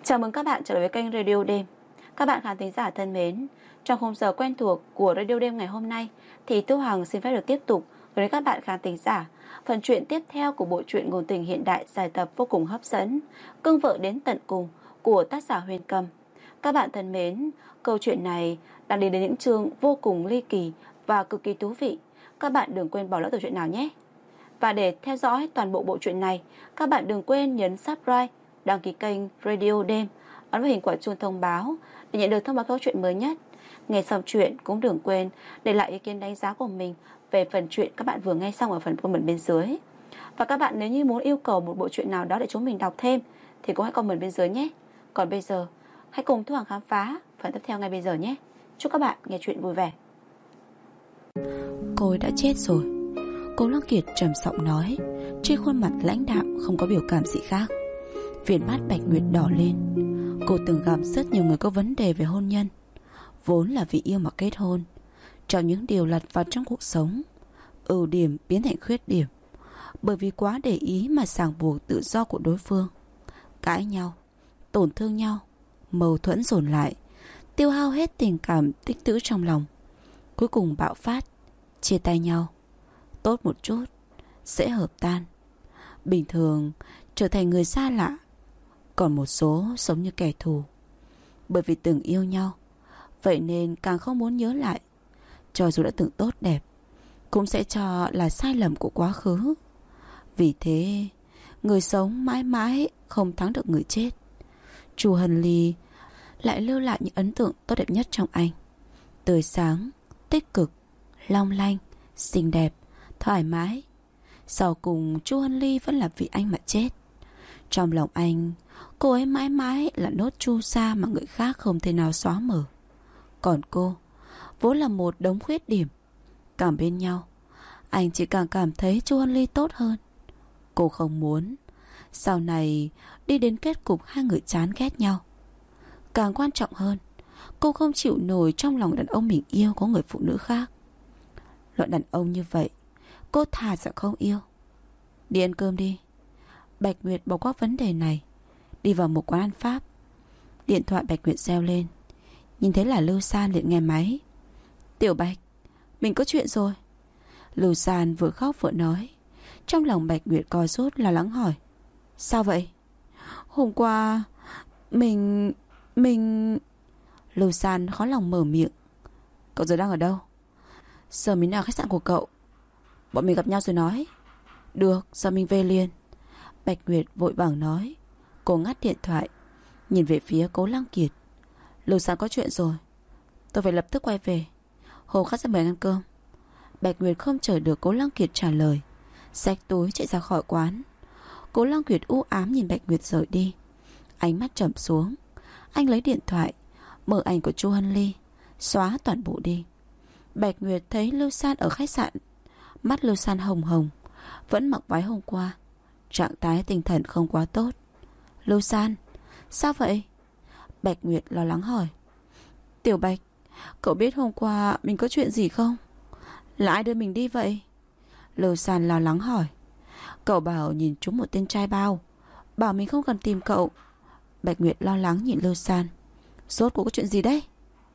Chào mừng các bạn trở lại với kênh Radio Đêm. Các bạn khán thính giả thân mến, trong khung giờ quen thuộc của Radio Đêm ngày hôm nay thì Tu Hằng xin phép được tiếp tục gửi đến các bạn khán thính giả phần truyện tiếp theo của bộ truyện ngôn tình hiện đại dài tập vô cùng hấp dẫn Cưng Vợ Đến Tận Cùng của tác giả Huyền Cầm. Các bạn thân mến, câu chuyện này đang đi đến những chương vô cùng ly kỳ và cực kỳ thú vị. Các bạn đừng quên bỏ lỡ tập truyện nào nhé. Và để theo dõi toàn bộ bộ truyện này, các bạn đừng quên nhấn subscribe, đăng ký kênh Radio Đêm, ấn vào hình quả chuông thông báo để nhận được thông báo câu chuyện mới nhất. Nghe xong chuyện cũng đừng quên để lại ý kiến đánh giá của mình về phần truyện các bạn vừa nghe xong ở phần comment bên dưới. Và các bạn nếu như muốn yêu cầu một bộ truyện nào đó để chúng mình đọc thêm thì cũng hãy comment bên dưới nhé. Còn bây giờ, hãy cùng Thu Hằng khám phá phần tiếp theo ngay bây giờ nhé. Chúc các bạn nghe chuyện vui vẻ. Cô ấy đã chết rồi, Cố Lăng Kiệt trầm giọng nói, trên khuôn mặt lãnh đạm không có biểu cảm gì khác. Viền mắt Bạch Nguyệt đỏ lên. Cô từng gặp rất nhiều người có vấn đề về hôn nhân, vốn là vì yêu mà kết hôn. Trong những điều lặt vặt trong cuộc sống, ưu điểm biến thành khuyết điểm, bởi vì quá để ý mà ràng buộc tự do của đối phương. Cãi nhau, tổn thương nhau, mâu thuẫn dồn lại, tiêu hao hết tình cảm tích trữ trong lòng, cuối cùng bạo phát, chia tay nhau. Tốt một chút, dễ hợp tan, bình thường trở thành người xa lạ. Còn một số sống như kẻ thù, bởi vì từng yêu nhau, vậy nên càng không muốn nhớ lại. Cho dù đã từng tốt đẹp, cũng sẽ cho là sai lầm của quá khứ. Vì thế, người sống mãi mãi không thắng được người chết. Chu Hân Ly lại lưu lại những ấn tượng tốt đẹp nhất trong anh. Tươi sáng, tích cực, long lanh, xinh đẹp, thoải mái. Sau cùng Chu Hân Ly vẫn là vì anh mà chết. Trong lòng anh, cô ấy mãi mãi là nốt chu sa mà người khác không thể nào xóa mở. Còn cô vốn là một đống khuyết điểm. Càng bên nhau, anh chỉ càng cảm thấy Chu Hân Ly tốt hơn. Cô không muốn sau này đi đến kết cục hai người chán ghét nhau. Càng quan trọng hơn, cô không chịu nổi trong lòng đàn ông mình yêu có người phụ nữ khác. Loại đàn ông như vậy cô thà rằng không yêu. Đi ăn cơm đi. Bạch Nguyệt bỏ qua vấn đề này, đi vào một quán ăn Pháp. Điện thoại Bạch Nguyệt reo lên, nhìn thấy là Lưu San liền nghe máy. Tiểu Bạch, mình có chuyện rồi. Lưu San vừa khóc vừa nói. Trong lòng Bạch Nguyệt co rút lo lắng hỏi, sao vậy? Hôm qua Mình Lưu San khó lòng mở miệng. Cậu giờ đang ở đâu? Giờ mình ở khách sạn của cậu. Bọn mình gặp nhau rồi nói. Được, giờ mình về liền. Bạch Nguyệt vội vàng nói. Cô ngắt điện thoại, nhìn về phía Cố Lăng Kiệt. Lưu San có chuyện rồi, tôi phải lập tức quay về. Hồ khách sẽ mời ăn cơm. Bạch Nguyệt không chờ được Cố Lăng Kiệt trả lời, xách túi chạy ra khỏi quán. Cố Lăng Kiệt u ám nhìn Bạch Nguyệt rời đi, ánh mắt trầm xuống. Anh lấy điện thoại, mở ảnh của Chu Hân Ly, xóa toàn bộ đi. Bạch Nguyệt thấy Lưu San ở khách sạn. Mắt Lưu San hồng hồng, vẫn mặc váy hôm qua, trạng thái tinh thần không quá tốt. Lưu San, sao vậy? Bạch Nguyệt lo lắng hỏi. Tiểu Bạch, cậu biết hôm qua mình có chuyện gì không? Là ai đưa mình đi vậy? Lưu San lo lắng hỏi. Cậu bảo nhìn trúng một tên trai bao, bảo mình không cần tìm cậu. Bạch Nguyệt lo lắng nhìn Lưu San. Rốt cuộc có chuyện gì đấy?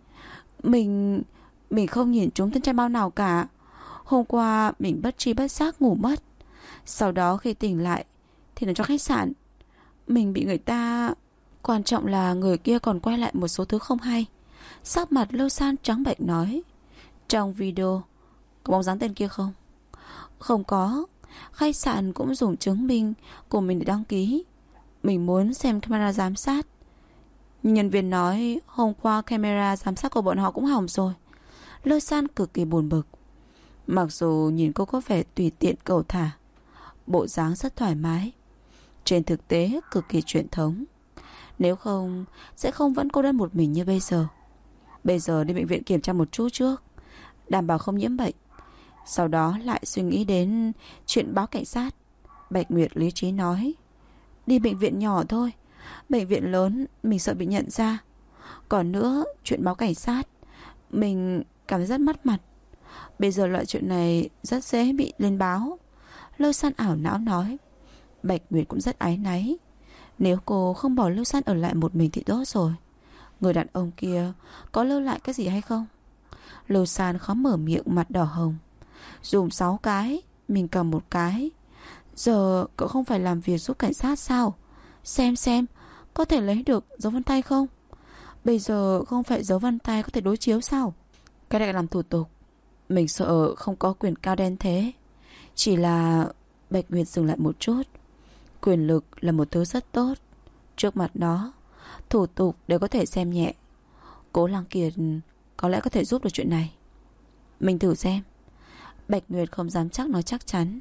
Mình không nhìn trúng tên trai bao nào cả. Hôm qua mình bất tri bất giác ngủ mất. Sau đó khi tỉnh lại thì nó trong khách sạn. Mình bị người ta... Quan trọng là người kia còn quay lại một số thứ không hay. Sắc mặt Lưu San trắng bệch nói. Trong video có bóng dáng tên kia không? Không có. Khách sạn cũng dùng chứng minh của mình để đăng ký. Mình muốn xem camera giám sát, nhưng nhân viên nói hôm qua camera giám sát của bọn họ cũng hỏng rồi. Lưu San cực kỳ buồn bực. Mặc dù nhìn cô có vẻ tùy tiện cẩu thả, bộ dáng rất thoải mái, trên thực tế cực kỳ truyền thống. Nếu không sẽ không vẫn cô đơn một mình như bây giờ. Bây giờ đi bệnh viện kiểm tra một chút trước, đảm bảo không nhiễm bệnh, sau đó lại suy nghĩ đến chuyện báo cảnh sát. Bạch Nguyệt lý trí nói. Đi bệnh viện nhỏ thôi, bệnh viện lớn mình sợ bị nhận ra. Còn nữa, chuyện báo cảnh sát mình cảm thấy rất mất mặt. Bây giờ loại chuyện này rất dễ bị lên báo. Lưu San ảo não nói. Bạch Nguyệt cũng rất áy náy. Nếu cô không bỏ Lưu San ở lại một mình thì tốt rồi. Người đàn ông kia có lưu lại cái gì hay không? Lưu San khó mở miệng, mặt đỏ hồng. Dùng 6 cái, mình cầm một cái. Giờ cậu không phải làm việc giúp cảnh sát sao? Xem có thể lấy được dấu vân tay không? Bây giờ không phải dấu vân tay có thể đối chiếu sao? Cái này làm thủ tục. Mình sợ không có quyền cao đen thế. Chỉ là... Bạch Nguyệt dừng lại một chút. Quyền lực là một thứ rất tốt. Trước mặt nó, thủ tục đều có thể xem nhẹ. Cố Lăng Kiệt có lẽ có thể giúp được chuyện này. Mình thử xem. Bạch Nguyệt không dám chắc nói chắc chắn.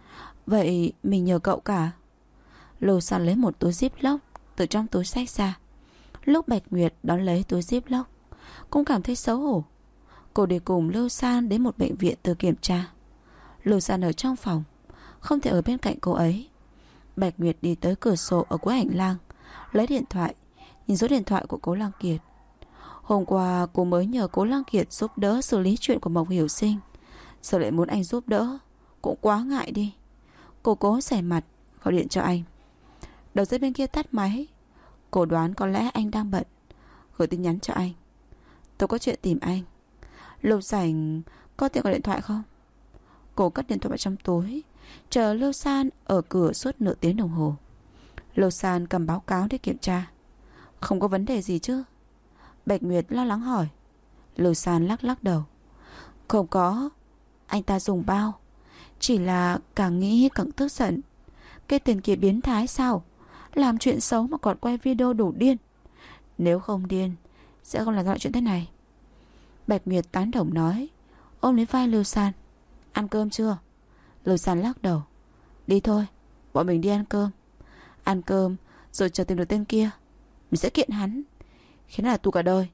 Vậy mình nhờ cậu cả. Lưu San lấy một túi ziploc từ trong túi xách ra. Lúc Bạch Nguyệt đón lấy túi ziploc, cũng cảm thấy xấu hổ. Cô đi cùng Lưu San đến một bệnh viện từ kiểm tra. Lưu San ở trong phòng, không thể ở bên cạnh cô ấy. Bạch Nguyệt đi tới cửa sổ ở cuối hành lang, lấy điện thoại, nhìn số điện thoại của Cố Lăng Kiệt. Hôm qua cô mới nhờ Cố Lăng Kiệt giúp đỡ xử lý chuyện của Mộc Hiểu Sinh. Giờ lại muốn anh giúp đỡ, cũng quá ngại đi. Cô cố xẻ mặt, gọi điện cho anh. Đầu dây bên kia tắt máy. Cô đoán có lẽ anh đang bận, gửi tin nhắn cho anh. Tôi có chuyện tìm anh. Lúc rảnh có tiện gọi điện thoại không? Cô cất điện thoại vào trong túi, chờ Lưu San ở cửa suốt nửa tiếng đồng hồ. Lưu San cầm báo cáo để kiểm tra. Không có vấn đề gì chứ? Bạch Nguyệt lo lắng hỏi. Lưu San lắc lắc đầu. Không có. Anh ta dùng bao. Chỉ là càng nghĩ càng tức giận. Cái tên kia biến thái sao? Làm chuyện xấu mà còn quay video đủ điên. Nếu không điên sẽ không làm ra chuyện thế này. Bạch Nguyệt tán đồng nói, ôm lấy vai Lưu San. Ăn cơm chưa? Lưu San lắc đầu. Đi thôi, bọn mình đi ăn cơm. Ăn cơm rồi chờ tìm được tên kia, mình sẽ kiện hắn, khiến là tù cả đời.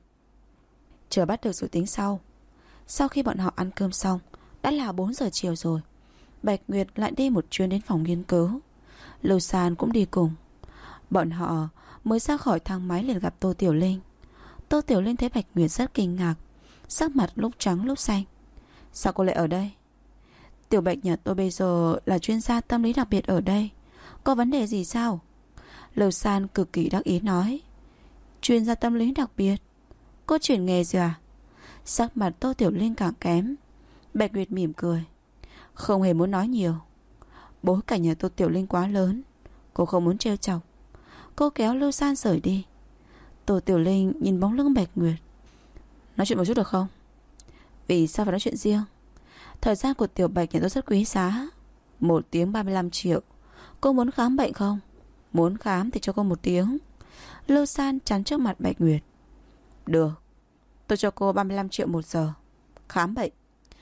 Chờ bắt được rồi tính sau. Sau khi bọn họ ăn cơm xong, đã là 4 giờ chiều rồi. Bạch Nguyệt lại đi một chuyến đến phòng nghiên cứu. Lưu San cũng đi cùng. Bọn họ mới ra khỏi thang máy liền gặp Tô Tiểu Linh. Tô Tiểu Linh thấy Bạch Nguyệt rất kinh ngạc, sắc mặt lúc trắng lúc xanh. Sao cô lại ở đây? Tiểu Bạch nhà tôi bây giờ là chuyên gia tâm lý đặc biệt ở đây. Có vấn đề gì sao? Lưu San cực kỳ đắc ý nói. Chuyên gia tâm lý đặc biệt? Cô chuyển nghề rồi à? Sắc mặt Tô Tiểu Linh càng kém. Bạch Nguyệt mỉm cười, không hề muốn nói nhiều. Bối cảnh nhà Tô Tiểu Linh quá lớn, cô không muốn trêu chọc. Cô kéo Lưu San rời đi. Tô Tiểu Linh nhìn bóng lưng Bạch Nguyệt. Nói chuyện một chút được không? Vì sao phải nói chuyện riêng? Thời gian của Tiểu Bạch nhà tôi rất quý giá. 1 tiếng 35 triệu. Cô muốn khám bệnh không? Muốn khám thì cho cô 1 tiếng. Lưu San chắn trước mặt Bạch Nguyệt. Được, tôi cho cô 35 triệu 1 giờ. Khám bệnh.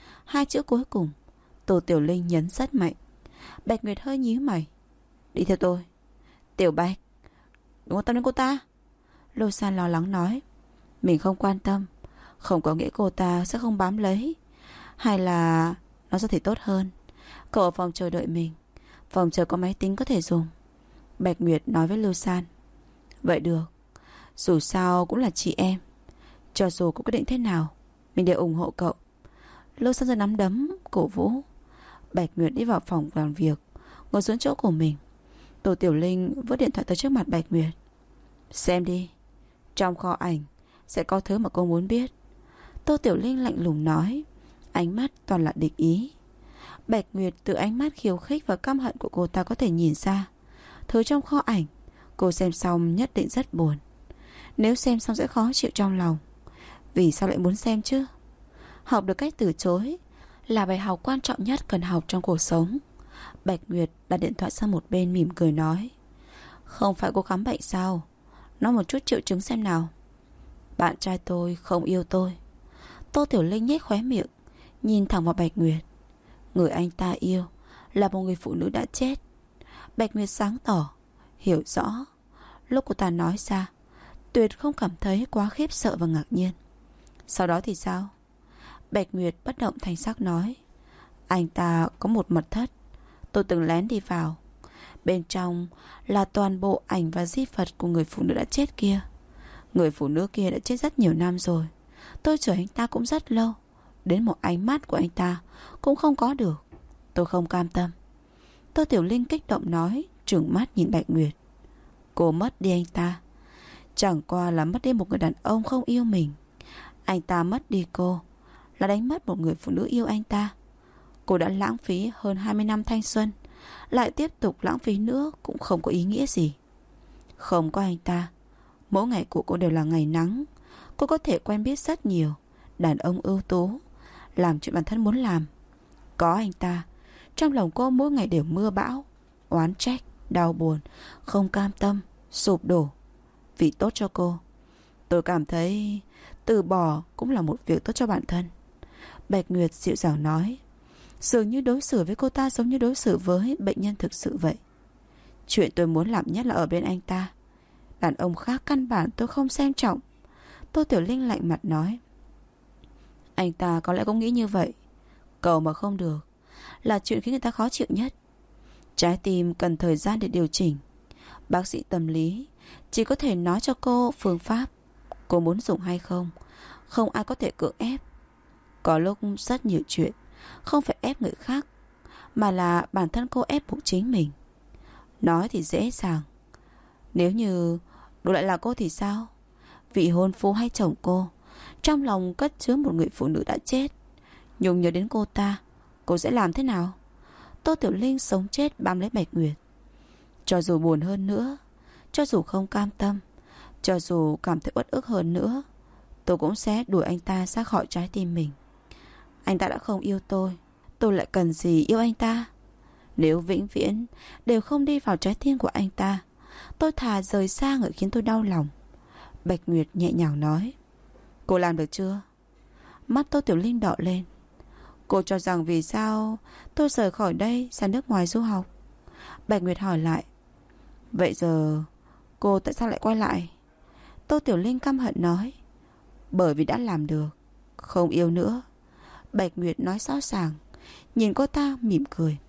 2 chữ cuối cùng Tô Tiểu Linh nhấn rất mạnh. Bạch Nguyệt hơi nhíu mày. Đi theo tôi. Tiểu Bạch, đừng quan tâm đến cô ta. Lưu San lo lắng nói. Mình không quan tâm không có nghĩa cô ta sẽ không bám lấy, hay là nó sẽ thể tốt hơn. Cậu ở phòng chờ đợi mình. Phòng chờ có máy tính có thể dùng. Bạch Nguyệt nói với Lưu San. Vậy được, dù sao cũng là chị em. Cho dù có quyết định thế nào, mình đều ủng hộ cậu. Lưu San giơ nắm đấm cổ vũ. Bạch Nguyệt đi vào phòng làm việc, ngồi xuống chỗ của mình. Tô Tiểu Linh vứt điện thoại tới trước mặt Bạch Nguyệt. Xem đi, trong kho ảnh sẽ có thứ mà cô muốn biết. Tô Tiểu Linh lạnh lùng nói, ánh mắt toàn là địch ý. Bạch Nguyệt từ ánh mắt khiêu khích và căm hận của cô ta có thể nhìn ra, thứ trong kho ảnh cô xem xong nhất định rất buồn. Nếu xem xong sẽ khó chịu trong lòng. Vì sao lại muốn xem chứ? Học được cách từ chối là bài học quan trọng nhất cần học trong cuộc sống. Bạch Nguyệt đặt điện thoại sang một bên, mỉm cười nói. Không phải cô khám bệnh sao? Nói một chút triệu chứng xem nào. Bạn trai tôi không yêu tôi. Tô Tiểu Linh nhếch khóe miệng, nhìn thẳng vào Bạch Nguyệt. Người anh ta yêu là một người phụ nữ đã chết. Bạch Nguyệt sáng tỏ, hiểu rõ. Lúc cô ta nói ra, tuyệt không cảm thấy quá khiếp sợ và ngạc nhiên. Sau đó thì sao? Bạch Nguyệt bất động thanh sắc nói. Anh ta có một mật thất, tôi từng lén đi vào. Bên trong là toàn bộ ảnh và di vật của người phụ nữ đã chết kia. Người phụ nữ kia đã chết rất nhiều năm rồi. Tôi chờ anh ta cũng rất lâu, đến một ánh mắt của anh ta cũng không có được. Tôi không cam tâm. Tô Tiểu Linh kích động nói, trừng mắt nhìn Bạch Nguyệt. Cô mất đi anh ta, chẳng qua là mất đi một người đàn ông không yêu mình. Anh ta mất đi cô, là đánh mất một người phụ nữ yêu anh ta. Cô đã lãng phí hơn 20 năm thanh xuân, lại tiếp tục lãng phí nữa cũng không có ý nghĩa gì. Không có anh ta, mỗi ngày của cô đều là ngày nắng. Cô có thể quen biết rất nhiều đàn ông ưu tú, làm chuyện bản thân muốn làm. Có anh ta, trong lòng cô mỗi ngày đều mưa bão, oán trách, đau buồn, không cam tâm, sụp đổ. Vì tốt cho cô, tôi cảm thấy từ bỏ cũng là một việc tốt cho bản thân. Bạch Nguyệt dịu dàng nói, dường như đối xử với cô ta giống như đối xử với bệnh nhân thực sự vậy. Chuyện tôi muốn làm nhất là ở bên anh ta. Đàn ông khác căn bản tôi không xem trọng. Tô Tiểu Linh lạnh mặt nói, anh ta có lẽ cũng nghĩ như vậy. Cầu mà không được là chuyện khiến người ta khó chịu nhất. Trái tim cần thời gian để điều chỉnh. Bác sĩ tâm lý chỉ có thể nói cho cô phương pháp. Cô muốn dùng hay không, không ai có thể cưỡng ép. Có lúc rất nhiều chuyện không phải ép người khác, mà là bản thân cô ép buộc chính mình. Nói thì dễ dàng, nếu như đổi lại là cô thì sao? Vị hôn phu hay chồng cô trong lòng cất chứa một người phụ nữ đã chết, nhung nhớ đến cô ta, cô sẽ làm thế nào? Tô Tiểu Linh sống chết bám lấy Bạch Nguyệt. Cho dù buồn hơn nữa, cho dù không cam tâm, cho dù cảm thấy uất ức hơn nữa, tôi cũng sẽ đuổi anh ta ra khỏi trái tim mình. Anh ta đã không yêu tôi lại cần gì yêu anh ta? Nếu vĩnh viễn đều không đi vào trái tim của anh ta, tôi thà rời xa người khiến tôi đau lòng. Bạch Nguyệt nhẹ nhàng nói, cô làm được chưa? Mắt Tô Tiểu Linh đỏ lên. Cô cho rằng vì sao tôi rời khỏi đây sang nước ngoài du học? Bạch Nguyệt hỏi lại, vậy giờ cô tại sao lại quay lại? Tô Tiểu Linh căm hận nói, bởi vì đã làm được, không yêu nữa. Bạch Nguyệt nói rõ ràng, nhìn cô ta mỉm cười.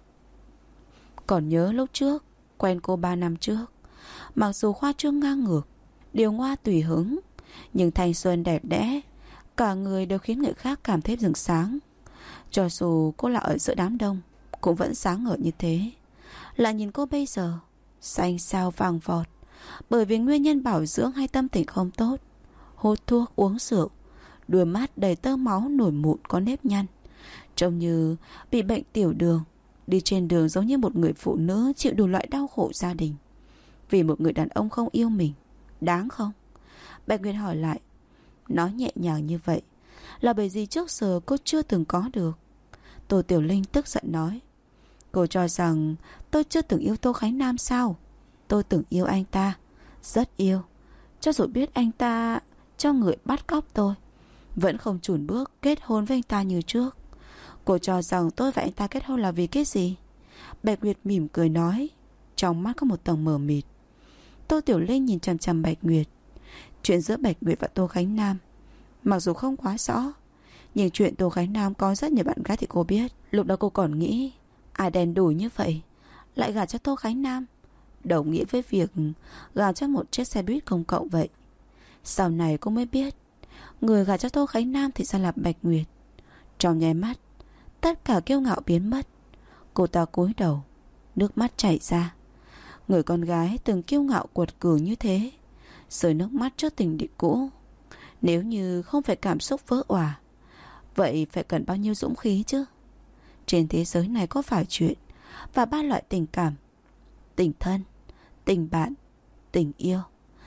Còn nhớ lúc trước quen cô 3 năm trước, mặc dù khoa trương ngang ngược, điều ngoa tùy hứng, nhưng thanh xuân đẹp đẽ, cả người đều khiến người khác cảm thấy rực sáng. Cho dù cô là ở giữa đám đông, cũng vẫn sáng ngời như thế. Lại nhìn cô bây giờ, xanh xao vàng vọt, bởi vì nguyên nhân bảo dưỡng hay tâm tình không tốt, hút thuốc uống rượu, đôi mắt đầy tơ máu nổi mụn có nếp nhăn, trông như bị bệnh tiểu đường. Đi trên đường giống như một người phụ nữ chịu đủ loại đau khổ gia đình, vì một người đàn ông không yêu mình. Đáng không? Bạch Nguyệt hỏi lại. Nói nhẹ nhàng như vậy là bởi vì trước giờ cô chưa từng có được. Tô Tiểu Linh tức giận nói, cô cho rằng tôi chưa từng yêu Tô Khánh Nam sao? Tôi từng yêu anh ta, rất yêu. Cho dù biết anh ta cho người bắt cóc tôi, vẫn không chùn bước kết hôn với anh ta như trước. Cô cho rằng tôi và anh ta kết hôn là vì cái gì? Bạch Nguyệt mỉm cười nói, trong mắt có một tầng mờ mịt. Tô Tiểu Linh nhìn chằm chằm Bạch Nguyệt. Chuyện giữa Bạch Nguyệt và Tô Khánh Nam mặc dù không quá rõ, nhưng chuyện Tô Khánh Nam có rất nhiều bạn gái thì cô biết. Lúc đó cô còn nghĩ, ai đen đủi như vậy lại gả cho Tô Khánh Nam, đồng nghĩa với việc gả cho một chiếc xe buýt công cộng vậy. Sau này cô mới biết, người gả cho Tô Khánh Nam thì ra là Bạch Nguyệt. Trong nháy mắt, tất cả kiêu ngạo biến mất. Cô ta cúi đầu, nước mắt chảy ra. Người con gái từng kiêu ngạo cuột cường như thế, rơi nước mắt trước tình địch cũ. Nếu như không phải cảm xúc vỡ òa, vậy phải cần bao nhiêu dũng khí chứ? Trên thế giới này có phải chuyện và 3 loại tình cảm: tình thân, tình bạn, tình yêu.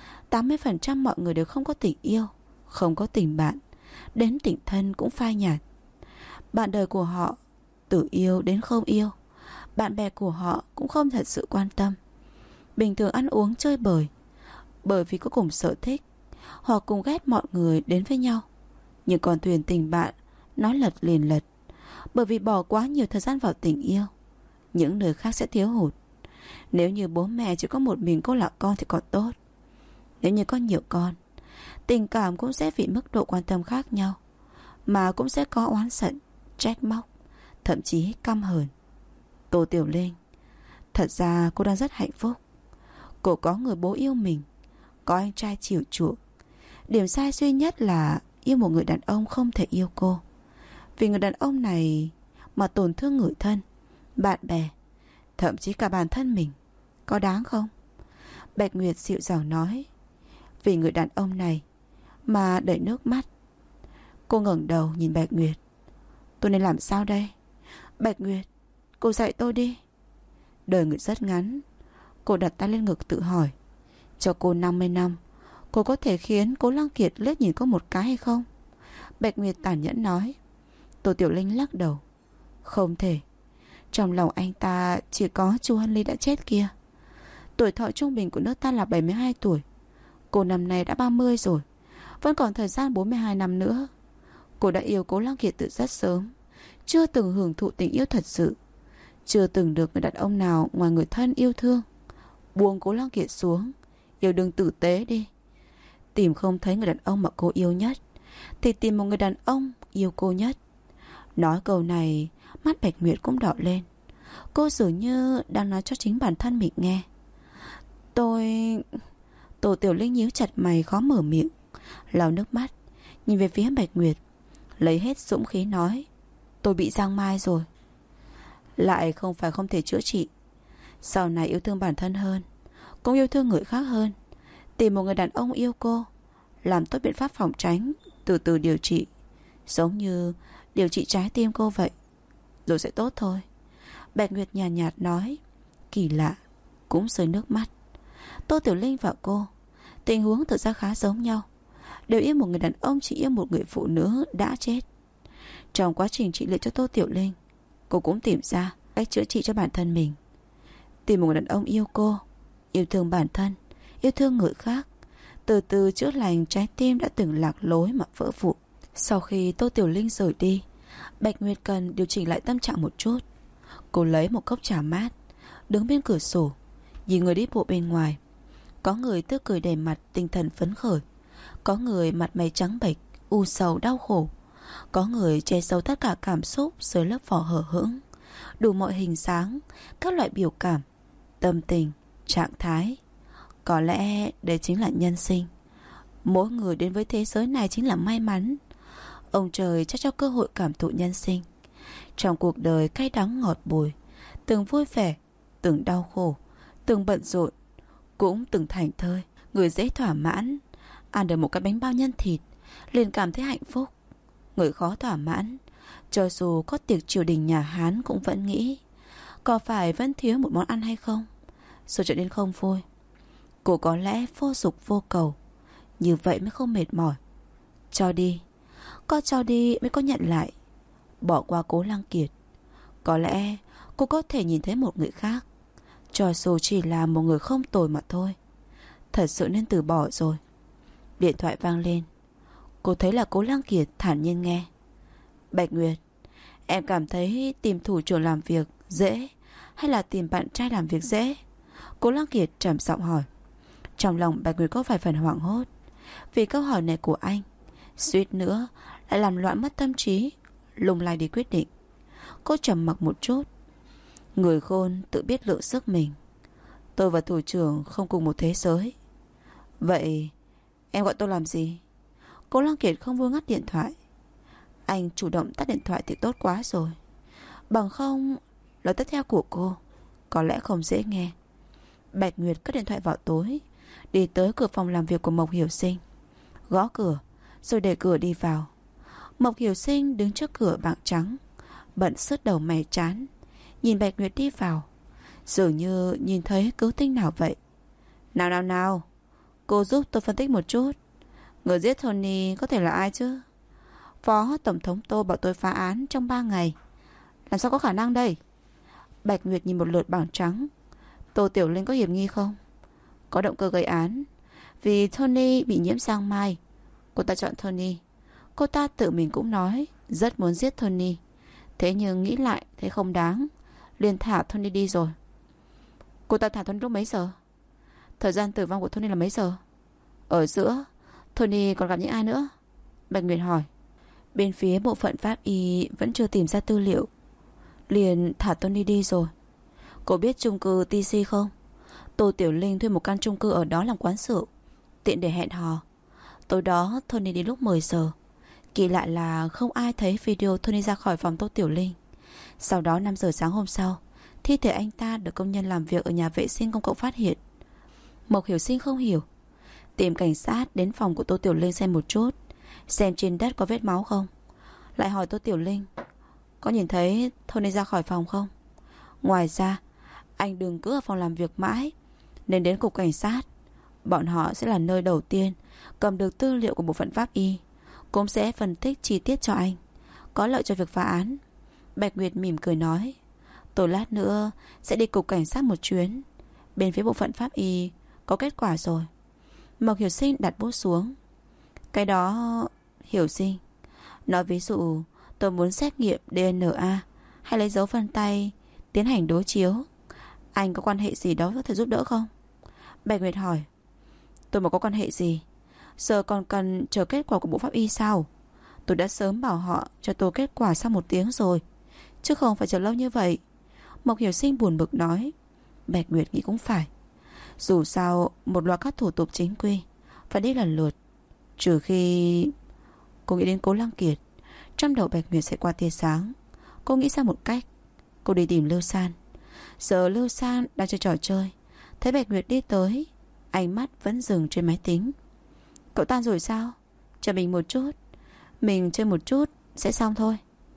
80% mọi người đều không có tình yêu, không có tình bạn, đến tình thân cũng phai nhạt. Bạn đời của họ từ yêu đến không yêu, bạn bè của họ cũng không thật sự quan tâm. Bình thường ăn uống chơi bời, bởi vì có cùng sở thích hoặc cùng ghét mọi người đến với nhau. Nhưng còn thuyền tình bạn nói lật liền lật, bởi vì bỏ quá nhiều thời gian vào tình yêu, những nơi khác sẽ thiếu hụt. Nếu như bố mẹ chỉ có một mình cô là con thì còn tốt. Nếu như có nhiều con, tình cảm cũng sẽ vì mức độ quan tâm khác nhau mà cũng sẽ có oán giận, trách móc, thậm chí căm hờn. Tô Tiểu Linh, thật ra cô đang rất hạnh phúc. Cô có người bố yêu mình, có anh trai chiều chuộng. Điểm sai duy nhất là yêu một người đàn ông không thể yêu cô. Vì người đàn ông này mà tổn thương người thân, bạn bè, thậm chí cả bản thân mình, có đáng không? Bạch Nguyệt dịu dàng nói. Vì người đàn ông này mà đầy nước mắt. Cô ngẩng đầu nhìn Bạch Nguyệt. Tôi nên làm sao đây? Bạch Nguyệt, cô dạy tôi đi. Đời người rất ngắn. Cô đặt tay lên ngực tự hỏi. Cho cô 50 năm, cô có thể khiến Cố Lăng Kiệt liếc nhìn cô một cái hay không? Bạch Nguyệt tàn nhẫn nói. Tô Tiểu Linh lắc đầu. Không thể. Trong lòng anh ta chỉ có Chu Hân Ly đã chết kia. Tuổi thọ trung bình của nước ta là 72 tuổi. Cô năm nay đã 30 rồi. Vẫn còn thời gian 42 năm nữa. Cô đã yêu Cố Lăng Kiệt từ rất sớm. Chưa từng hưởng thụ tình yêu thật sự. Chưa từng được người đàn ông nào ngoài người thân yêu thương. Buông Cố Lăng Kiệt xuống. Yêu đương tử tế đi. Tìm không thấy người đàn ông mà cô yêu nhất thì tìm một người đàn ông yêu cô nhất. Nói câu này, mắt Bạch Nguyệt cũng đỏ lên. Cô dường như đang nói cho chính bản thân mình nghe. Tô Tiểu Linh nhíu chặt mày khó mở miệng, lau nước mắt, nhìn về phía Bạch Nguyệt, lấy hết dũng khí nói. Tôi bị giang mai rồi. Lại không phải không thể chữa trị. Sau này yêu thương bản thân hơn, cũng yêu thương người khác hơn. Tìm một người đàn ông yêu cô, làm tốt biện pháp phòng tránh, từ từ điều trị. Giống như điều trị trái tim cô vậy. Rồi sẽ tốt thôi. Bạch Nguyệt nhàn nhạt nói. Kỳ lạ, cũng rơi nước mắt. Tô Tiểu Linh và cô, tình huống thực ra khá giống nhau. Đều yêu một người đàn ông, chỉ yêu một người phụ nữ đã chết. Trong quá trình trị liệu cho Tô Tiểu Linh, cô cũng tìm ra cách chữa trị cho bản thân mình. Tìm một người đàn ông yêu cô, yêu thương bản thân, yêu thương người khác, từ từ chữa lành trái tim đã từng lạc lối mà vỡ vụn. Sau khi Tô Tiểu Linh rời đi, Bạch Nguyệt cần điều chỉnh lại tâm trạng một chút. Cô lấy một cốc trà mát, đứng bên cửa sổ, nhìn người đi bộ bên ngoài. Có người tươi cười đầy mặt, tinh thần phấn khởi. Có người mặt mày trắng bệch, u sầu đau khổ. Có người che giấu tất cả cảm xúc dưới lớp vỏ hở hững. Đủ mọi hình dáng, các loại biểu cảm, tâm tình, trạng thái. Có lẽ đây chính là nhân sinh. Mỗi người đến với thế giới này chính là may mắn. Ông trời cho cơ hội cảm thụ nhân sinh. Trong cuộc đời cay đắng ngọt bùi, từng vui vẻ, từng đau khổ, từng bận rộn, cũng từng thảnh thơi. Người dễ thỏa mãn, ăn được một cái bánh bao nhân thịt liền cảm thấy hạnh phúc. Người khó thỏa mãn, cho dù có tiệc triều đình nhà Hán cũng vẫn nghĩ có phải vẫn thiếu một món ăn hay không, rồi trở nên không vui. Cô có lẽ vô dục vô cầu, như vậy mới không mệt mỏi. Cho đi, có cho đi mới có nhận lại. Bỏ qua Cố Lăng Kiệt, có lẽ cô có thể nhìn thấy một người khác, cho dù chỉ là một người không tồi mà thôi. Thật sự nên từ bỏ rồi. Điện thoại vang lên. Cô thấy là Cố Lăng Kiệt thản nhiên nghe. Bạch Nguyệt, em cảm thấy tìm thủ trưởng làm việc dễ hay là tìm bạn trai làm việc dễ? Cố Lăng Kiệt trầm giọng hỏi. Trong lòng Bạch Nguyệt có vài phần hoảng hốt. Vì câu hỏi này của anh, suýt nữa lại làm loạn mất tâm trí, lung lay đi quyết định. Cô trầm mặc một chút. Người khôn tự biết lượng sức mình. Tôi và thủ trưởng không cùng một thế giới. Vậy em gọi tôi làm gì? Cố Lăng Kiệt không vui ngắt điện thoại. Anh chủ động tắt điện thoại thì tốt quá rồi. Bằng không, lời tiếp theo của cô có lẽ không dễ nghe. Bạch Nguyệt cất điện thoại vào tối, đi tới cửa phòng làm việc của Mộc Hiểu Sinh, gõ cửa rồi để cửa đi vào. Mộc Hiểu Sinh đứng trước cửa bảng trắng, bận sứt đầu mày chán, nhìn Bạch Nguyệt đi vào, dường như nhìn thấy cứu tinh nào vậy. Nào, cô giúp tôi phân tích một chút. Người giết Tony có thể là ai chứ? Phó Tổng thống Tô bảo tôi phá án trong 3 ngày. Làm sao có khả năng đây? Bạch Nguyệt nhìn một lượt bảng trắng. Tô Tiểu Linh có hiểm nghi không? Có động cơ gây án. Vì Tony bị nhiễm giang mai, cô ta chọn Tony. Cô ta tự mình cũng nói rất muốn giết Tony. Thế nhưng nghĩ lại thấy không đáng, liền thả Tony đi rồi. Cô ta thả Tony lúc mấy giờ? Thời gian tử vong của Tony là mấy giờ? Ở giữa Tony còn gặp những ai nữa? Bạch Nguyệt hỏi. Bên phía bộ phận pháp y vẫn chưa tìm ra tư liệu, liền thả Tony đi rồi. Cô biết chung cư TC không? Tô Tiểu Linh thuê một căn chung cư ở đó làm quán rượu, tiện để hẹn hò. Tối đó Tony đi lúc 10 giờ. Kỳ lạ là không ai thấy video Tony ra khỏi phòng Tô Tiểu Linh. Sau đó 5 giờ sáng hôm sau, thi thể anh ta được công nhân làm việc ở nhà vệ sinh công cộng phát hiện. Mộc Hiểu Sinh không hiểu. Tìm cảnh sát đến phòng của Tô Tiểu Linh xem một chút, xem trên đất có vết máu không. Lại hỏi Tô Tiểu Linh có nhìn thấy thôi nên ra khỏi phòng không. Ngoài ra anh đừng cứ ở phòng làm việc mãi, nên đến cục cảnh sát. Bọn họ sẽ là nơi đầu tiên cầm được tư liệu của bộ phận pháp y, cũng sẽ phân tích chi tiết cho anh, có lợi cho việc phá án. Bạch Nguyệt mỉm cười nói, tôi lát nữa sẽ đi cục cảnh sát một chuyến. Bên phía bộ phận pháp y có kết quả rồi. Mộc Hiểu Sinh đặt bút xuống. Cái đó... Hiểu Sinh, nói ví dụ tôi muốn xét nghiệm DNA hay lấy dấu vân tay tiến hành đối chiếu, anh có quan hệ gì đó có thể giúp đỡ không? Bạch Nguyệt hỏi. Tôi mà có quan hệ gì? Giờ còn cần chờ kết quả của bộ pháp y sao? Tôi đã sớm bảo họ cho tôi kết quả sau 1 tiếng rồi, chứ không phải chờ lâu như vậy. Mộc Hiểu Sinh buồn bực nói. Bạch Nguyệt nghĩ cũng phải. Dù sao một loạt các thủ tục chính quy phải đi lần lượt. Trừ khi... Cô nghĩ đến Cố Lăng Kiệt. Trong đầu Bạch Nguyệt sẽ qua tia sáng. Cô nghĩ ra một cách. Cô đi tìm Lưu San. Giờ Lưu San đang chơi trò chơi, thấy Bạch Nguyệt đi tới, ánh mắt vẫn dừng trên máy tính. Cậu tan rồi sao? Chờ mình một chút, mình chơi một chút sẽ xong thôi.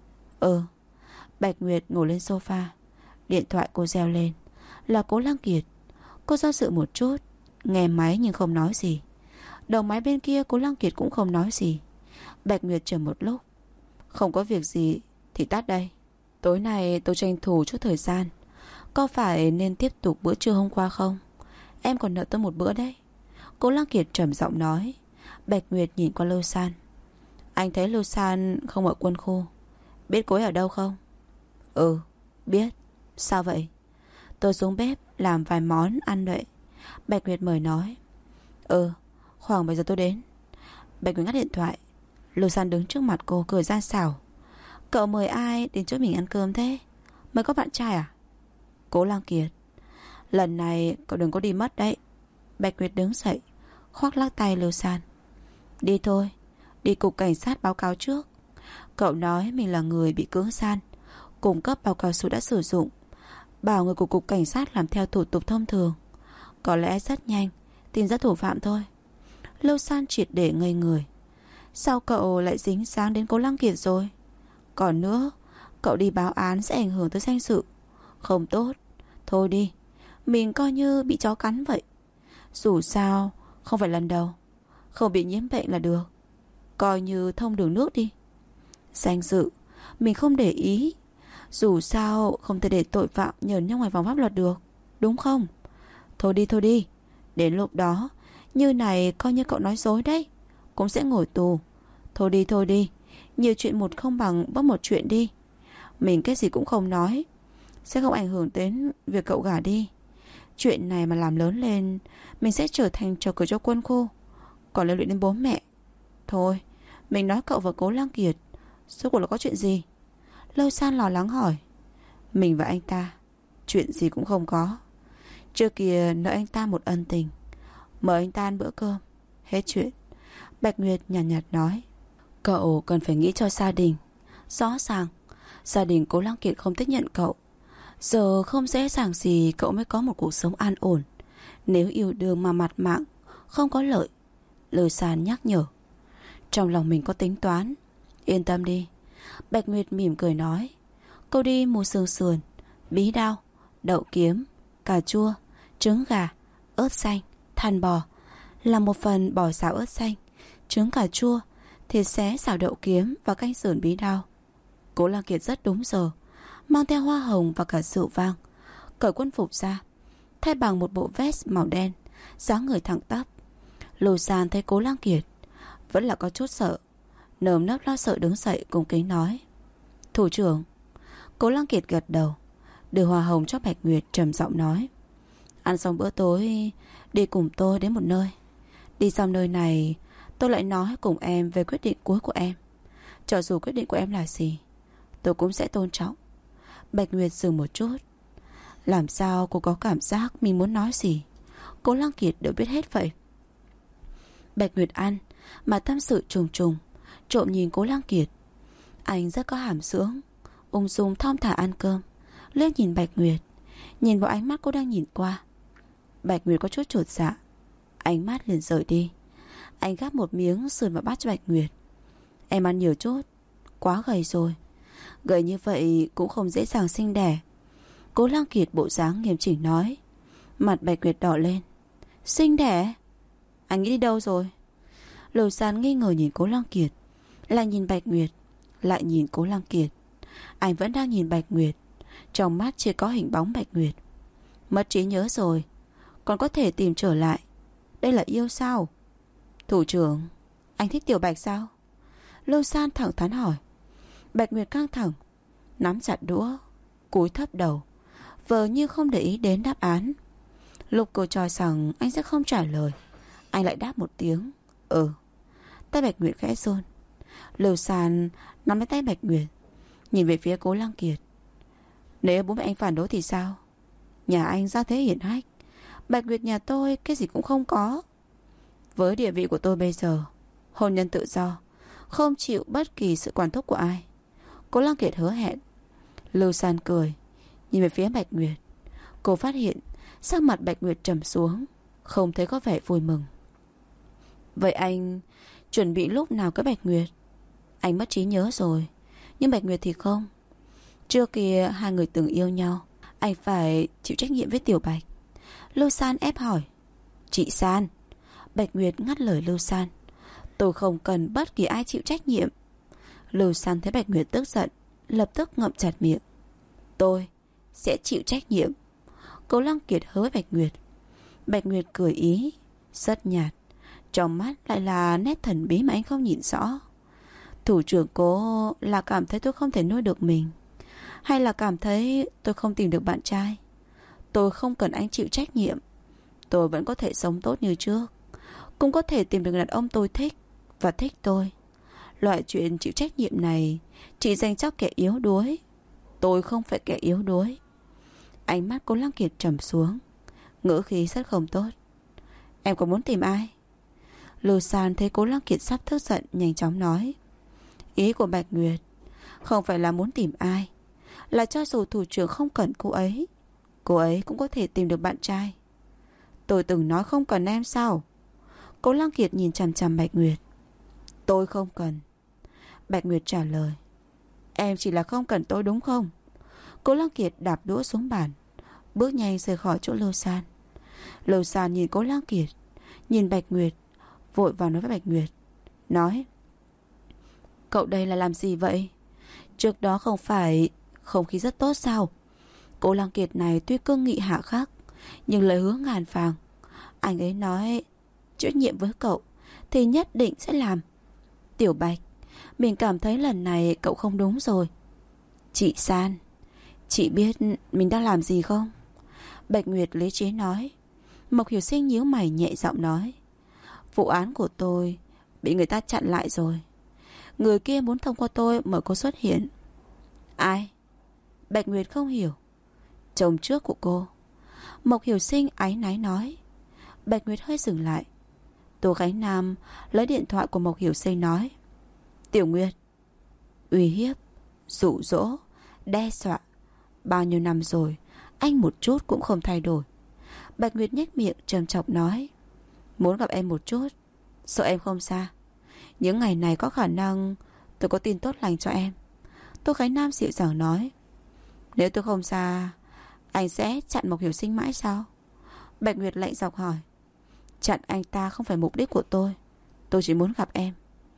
Bạch Nguyệt ngồi lên sofa. Điện thoại cô reo lên. Là Cố Lăng Kiệt. Cô do dự một chút, nghe máy nhưng không nói gì. Đầu máy bên kia Cố Lăng Kiệt cũng không nói gì. Bạch Nguyệt chờ một lúc. Không có việc gì thì tắt đây. Tối nay tôi tranh thủ chút thời gian. Có phải nên tiếp tục bữa trưa hôm qua không? Em còn nợ tôi một bữa đấy. Cố Lăng Kiệt trầm giọng nói. Bạch Nguyệt nhìn qua Lưu San. Anh thấy Lưu San không ở quân khu. Biết cô ấy ở đâu không? Biết. Sao vậy? Tôi xuống bếp làm vài món ăn vậy. Bạch Nguyệt mời nói. Khoảng 7 giờ tôi đến. Bạch Nguyệt ngắt điện thoại. Lưu San đứng trước mặt cô cười gian xảo. Cậu mời ai đến chỗ mình ăn cơm thế? Mời có bạn trai à? Cố Lăng Kiệt. Lần này cậu đừng có đi mất đấy. Bạch Nguyệt đứng dậy, khoác lắc tay Lưu San. Đi thôi, đi cục cảnh sát báo cáo trước. Cậu nói mình là người bị cưỡng gian, cung cấp báo cáo số đã sử dụng. Bảo người của cục cảnh sát làm theo thủ tục thông thường. Có lẽ rất nhanh tìm ra thủ phạm thôi. Lưu San triệt để ngây người. Sao cậu lại dính dáng đến Cố Lăng Kiệt rồi? Còn nữa, cậu đi báo án sẽ ảnh hưởng tới danh dự. Không tốt. Thôi đi, mình coi như bị chó cắn vậy. Dù sao không phải lần đầu. Không bị nhiễm bệnh là được. Coi như thông đường nước đi. Danh dự mình không để ý. Dù sao không thể để tội phạm nhờn nhơ ngoài vòng pháp luật được, đúng không? Thôi đi. Đến lúc đó như này coi như cậu nói dối đấy, cũng sẽ ngồi tù. Thôi đi. Nhiều chuyện một không bằng bớt một chuyện đi. Mình cái gì cũng không nói, sẽ không ảnh hưởng đến việc cậu gả đi. Chuyện này mà làm lớn lên, mình sẽ trở thành trò cười cho quân khu, còn liên lụy đến bố mẹ. Thôi, mình nói cậu và Cố Lăng Kiệt, rốt cuộc là có chuyện gì? Lâu San lo lắng hỏi. Mình và anh ta chuyện gì cũng không có. Trước kia nợ anh ta một ân tình, mời anh ta ăn bữa cơm, hết chuyện. Bạch Nguyệt nhàn nhạt nói. Cậu cần phải nghĩ cho gia đình. Rõ ràng gia đình Cố Lăng Kiệt không tiếp nhận cậu. Giờ không dễ dàng gì cậu mới có một cuộc sống an ổn. Nếu yêu đương mà mặt mạng không có lợi. Lưu San nhắc nhở. Trong lòng mình có tính toán. Yên tâm đi. Bạch Nguyệt mỉm cười nói. Cô đi mua xương sườn, bí đao, đậu kiếm, cà chua, trứng gà, ớt xanh, than bò. Làm một phần bò xào ớt xanh, trứng cà chua, thịt xé xào đậu kiếm và canh sườn bí đao. Cố Lăng Kiệt rất đúng giờ, mang theo hoa hồng và cả rượu vang, cởi quân phục ra, thay bằng một bộ vest màu đen, dáng người thẳng tắp. Lưu San thấy Cố Lăng Kiệt vẫn là có chút sợ, nơm nớp lo sợ đứng dậy cung kính nói. Thủ trưởng. Cố Lăng Kiệt gật đầu, đưa hoa hồng cho Bạch Nguyệt, trầm giọng nói. Ăn xong bữa tối đi cùng tôi đến một nơi. Đi xong nơi này tôi lại nói cùng em về quyết định cuối của em. Cho dù quyết định của em là gì, tôi cũng sẽ tôn trọng. Bạch Nguyệt dừng một chút. Làm sao cô có cảm giác mình muốn nói gì Cố Lăng Kiệt đều biết hết vậy? Bạch Nguyệt ăn mà tâm sự trùng trùng, trộm nhìn Cố Lăng Kiệt. Anh rất có hàm dưỡng, ung dung thong thả ăn cơm, liếc nhìn Bạch Nguyệt, nhìn vào ánh mắt cô đang nhìn qua. Bạch Nguyệt có chút chột dạ, Ánh mắt liền rời đi. Anh gắp một miếng sườn vào bát cho Bạch Nguyệt. Em ăn nhiều chút, quá gầy rồi. Gầy như vậy cũng không dễ dàng sinh đẻ. Cố Lăng Kiệt bộ dáng nghiêm chỉnh nói. Mặt Bạch Nguyệt đỏ lên. Sinh đẻ? Anh nghĩ đi đâu rồi? Lầu San nghi ngờ nhìn Cố Lăng Kiệt, lại nhìn Bạch Nguyệt, lại nhìn Cố Lăng Kiệt. Anh vẫn đang nhìn Bạch Nguyệt, trong mắt chỉ có hình bóng Bạch Nguyệt. Mất trí nhớ rồi, còn có thể tìm trở lại. Đây là yêu sao? Thủ trưởng, anh thích Tiểu Bạch sao? Lầu San thẳng thắn hỏi. Bạch Nguyệt căng thẳng, nắm chặt đũa, cúi thấp đầu, vờ như không để ý đến đáp án. Lúc cô cho rằng anh sẽ không trả lời, anh lại đáp một tiếng. Tay Bạch Nguyệt khẽ run. Lầu San nắm lấy tay Bạch Nguyệt, nhìn về phía Cố Lăng Kiệt. Nếu bố mẹ anh phản đối thì sao? Nhà anh gia thế hiển hách, Bạch Nguyệt nhà tôi cái gì cũng không có. Với địa vị của tôi bây giờ, hôn nhân tự do, không chịu bất kỳ sự quản thúc của ai. Cố Lăng Kiệt hứa hẹn. Lưu San cười, nhìn về phía Bạch Nguyệt. Cô phát hiện sắc mặt Bạch Nguyệt trầm xuống, không thấy có vẻ vui mừng. Vậy anh chuẩn bị lúc nào cưới Bạch Nguyệt? Anh mất trí nhớ rồi, nhưng Bạch Nguyệt thì không. Trước kia hai người từng yêu nhau, anh phải chịu trách nhiệm với Tiểu Bạch. Lưu San ép hỏi. Chị San. Bạch Nguyệt ngắt lời Lưu San. Tôi không cần bất kỳ ai chịu trách nhiệm. Lưu San thấy Bạch Nguyệt tức giận, lập tức ngậm chặt miệng. Tôi sẽ chịu trách nhiệm. Cố Lăng Kiệt hứa với Bạch Nguyệt. Bạch Nguyệt cười ý, rất nhạt, trong mắt lại là nét thần bí mà anh không nhìn rõ. Thủ trưởng Cố là cảm thấy tôi không thể nuôi được mình, hay là cảm thấy tôi không tìm được bạn trai? Tôi không cần anh chịu trách nhiệm. Tôi vẫn có thể sống tốt như trước, cũng có thể tìm được người đàn ông tôi thích và thích tôi. Loại chuyện chịu trách nhiệm này chỉ dành cho kẻ yếu đuối. Tôi không phải kẻ yếu đuối. Ánh mắt Cố Lăng Kiệt trầm xuống, ngữ khí rất không tốt. Em có muốn tìm ai? Lưu San thấy Cố Lăng Kiệt sắp tức giận, nhanh chóng nói. Ý của Bạch Nguyệt không phải là muốn tìm ai, là cho dù thủ trưởng không cần cô ấy cũng có thể tìm được bạn trai. Tôi từng nói không cần em sao? Cố Lăng Kiệt nhìn chằm chằm Bạch Nguyệt. Tôi không cần. Bạch Nguyệt trả lời. Em chỉ là không cần tôi đúng không? Cố Lăng Kiệt đạp đũa xuống bàn, bước nhanh rời khỏi chỗ Lưu San. Lưu San nhìn Cố Lăng Kiệt, nhìn Bạch Nguyệt, vội vào nói với Bạch Nguyệt. Nói. Cậu đây là làm gì vậy? Trước đó không phải không khí rất tốt sao? Cố Lăng Kiệt này tuy cương nghị hạ khắc, nhưng lời hứa ngàn vàng. Anh ấy nói chịu trách nhiệm với cậu thì nhất định sẽ làm. Tiểu Bạch, mình cảm thấy lần này cậu không đúng rồi. Chị San, chị biết mình đang làm gì không? Bạch Nguyệt lý trí nói. Mộc Hiểu Sinh nhíu mày nhẹ giọng nói. Vụ án của tôi bị người ta chặn lại rồi. Người kia muốn thông qua tôi mở cô xuất hiện. Ai? Bạch Nguyệt không hiểu. Chồng trước của cô. Mộc Hiểu Sinh áy náy nói. Bạch Nguyệt hơi dừng lại. Tô Khánh Nam lấy điện thoại của Mộc Hiểu Sinh nói. Tiểu Nguyệt, uy hiếp, dụ dỗ, đe dọa, bao nhiêu năm rồi anh một chút cũng không thay đổi. Bạch Nguyệt nhếch miệng trầm trọng nói. Muốn gặp em một chút, sợ em không xa. Những ngày này có khả năng tôi có tin tốt lành cho em. Tô Khánh Nam dịu dàng nói. Nếu tôi không xa, anh sẽ chặn Mộc Hiểu Sinh mãi sao? Bạch Nguyệt lạnh giọng hỏi. Chặn anh ta không phải mục đích của tôi chỉ muốn gặp em.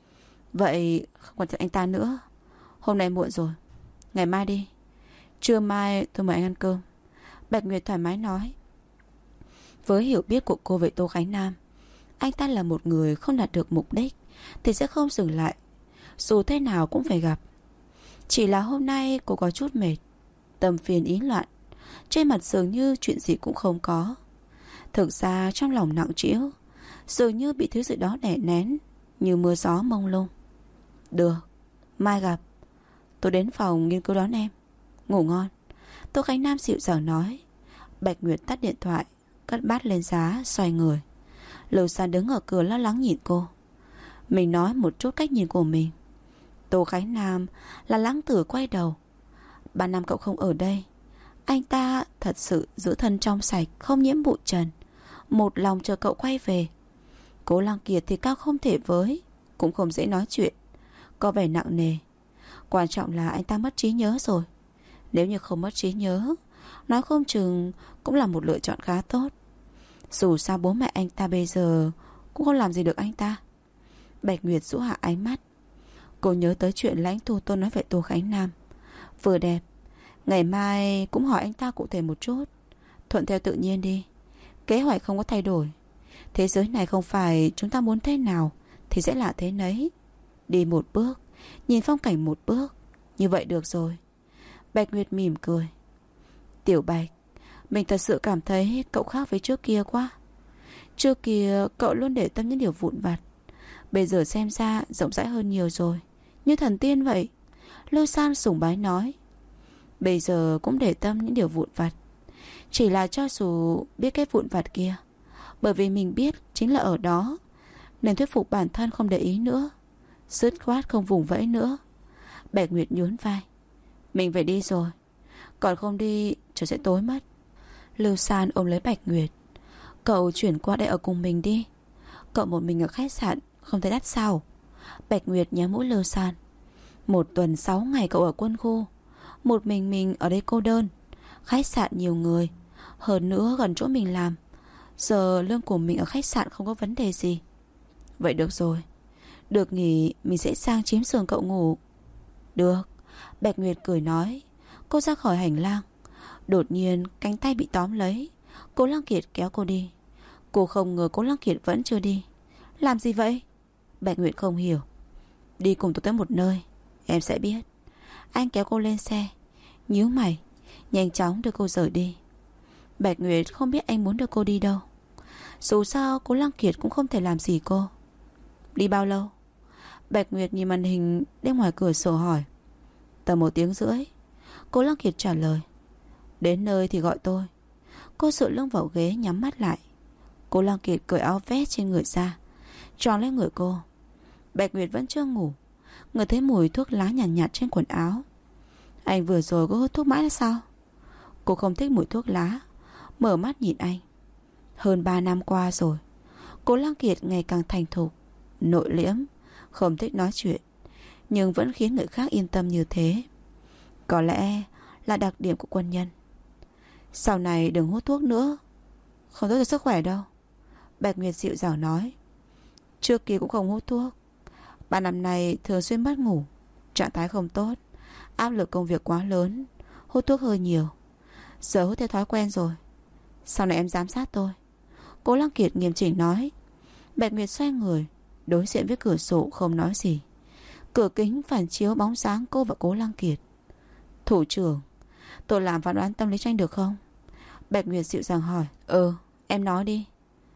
Vậy không còn chặn anh ta nữa. Hôm nay muộn rồi, ngày mai đi. Trưa mai tôi mời anh ăn cơm. Bạch Nguyệt thoải mái nói. Với hiểu biết của cô về Tô Khánh Nam, anh ta là một người không đạt được mục đích thì sẽ không dừng lại, dù thế nào cũng phải gặp. Chỉ là hôm nay cô có chút mệt, tâm phiền ý loạn, trên mặt dường như chuyện gì cũng không có. Thực ra trong lòng nặng trĩu, dường như bị thứ gì đó đè nén, như mưa gió mông lung. Được, mai gặp. Tôi đến phòng nghiên cứu đón em. Ngủ ngon. Tô Khánh Nam dịu dàng nói. Bạch Nguyệt tắt điện thoại, cất bát lên giá, xoay người. Lưu San đứng ở cửa lo lắng nhìn cô. Mình nói một chút cách nhìn của mình. Tô Khánh Nam là lãng tử quay đầu. 3 năm cậu không ở đây, anh ta thật sự giữ thân trong sạch, không nhiễm bụi trần, một lòng chờ cậu quay về. Cố Lăng Kiệt thì cao không thể với, cũng không dễ nói chuyện, có vẻ nặng nề. Quan trọng là anh ta mất trí nhớ rồi. Nếu như không mất trí nhớ, nói không chừng cũng là một lựa chọn khá tốt. Dù sao bố mẹ anh ta bây giờ cũng không làm gì được anh ta. Bạch Nguyệt rũ hạ ánh mắt. Cô nhớ tới chuyện Lãnh Tu Tôn nói về Tô Khánh Nam. Vừa đẹp. Ngày mai cũng hỏi anh ta cụ thể một chút. Thuận theo tự nhiên đi. Kế hoạch không có thay đổi. Thế giới này không phải chúng ta muốn thế nào thì sẽ là thế nấy. Đi một bước, nhìn phong cảnh một bước, như vậy được rồi. Bạch Nguyệt mỉm cười. Tiểu Bạch, mình thật sự cảm thấy cậu khác với trước kia quá. Trước kia cậu luôn để tâm những điều vụn vặt, bây giờ xem ra rộng rãi hơn nhiều rồi, như thần tiên vậy. Lưu San sùng bái nói. Bây giờ cũng để tâm những điều vụn vặt, chỉ là cho dù biết cái vụn vặt kia, bởi vì mình biết chính là ở đó, nên thuyết phục bản thân không để ý nữa, dứt khoát không vùng vẫy nữa. Bạch Nguyệt nhún vai. Mình phải đi rồi, còn không đi trời sẽ tối mất. Lưu San ôm lấy Bạch Nguyệt. Cậu chuyển qua đây ở cùng mình đi. Cậu một mình ở khách sạn không thấy đắt sao? Bạch Nguyệt nhắm mũi Lưu San. 1 tuần 6 ngày cậu ở quân khu, một mình ở đây cô đơn. Khách sạn nhiều người, hơn nữa gần chỗ mình làm. Giờ lương của mình ở khách sạn không có vấn đề gì. Vậy được rồi, được nghỉ mình sẽ sang chiếm giường cậu ngủ. Được. Bạch Nguyệt cười nói. Cô ra khỏi hành lang. Đột nhiên cánh tay bị tóm lấy. Cố Lăng Kiệt kéo cô đi. Cô không ngờ Cố Lăng Kiệt vẫn chưa đi. Làm gì vậy? Bạch Nguyệt không hiểu. Đi cùng tôi tới một nơi, em sẽ biết. Anh kéo cô lên xe, nhíu mày, nhanh chóng đưa cô rời đi. Bạch Nguyệt không biết anh muốn đưa cô đi đâu. Dù sao Cố Lăng Kiệt cũng không thể làm gì cô. Đi bao lâu? Bạch Nguyệt nhìn màn hình bên ngoài cửa sổ hỏi. Tầm 1 tiếng rưỡi. Cố Lăng Kiệt trả lời. Đến nơi thì gọi tôi. Cô dựa lưng vào ghế nhắm mắt lại. Cố Lăng Kiệt cởi áo vest trên người ra, tròn lên người cô. Bạch Nguyệt vẫn chưa ngủ, ngửi thấy mùi thuốc lá nhàn nhạt trên quần áo. Anh vừa rồi có hút thuốc mãi là sao? Cô không thích mùi thuốc lá, mở mắt nhìn anh. Hơn 3 năm qua rồi, Cố Lăng Kiệt ngày càng thành thục, nội liễm, không thích nói chuyện, nhưng vẫn khiến người khác yên tâm như thế. Có lẽ là đặc điểm của quân nhân. Sau này đừng hút thuốc nữa, không tốt cho sức khỏe đâu. Bạch Nguyệt dịu dàng nói. Trước kia cũng không hút thuốc, 3 năm nay thường xuyên mất ngủ, trạng thái không tốt, áp lực công việc quá lớn, hút thuốc hơi nhiều. Giờ hút theo thói quen rồi. Sau này em giám sát tôi. Cố Lăng Kiệt nghiêm chỉnh nói. Bạch Nguyệt xoay người, đối diện với cửa sổ không nói gì. Cửa kính phản chiếu bóng dáng cô và Cố Lăng Kiệt. Thủ trưởng, tôi làm phán đoán tâm lý cho anh được không? Bạch Nguyệt dịu dàng hỏi. Em nói đi.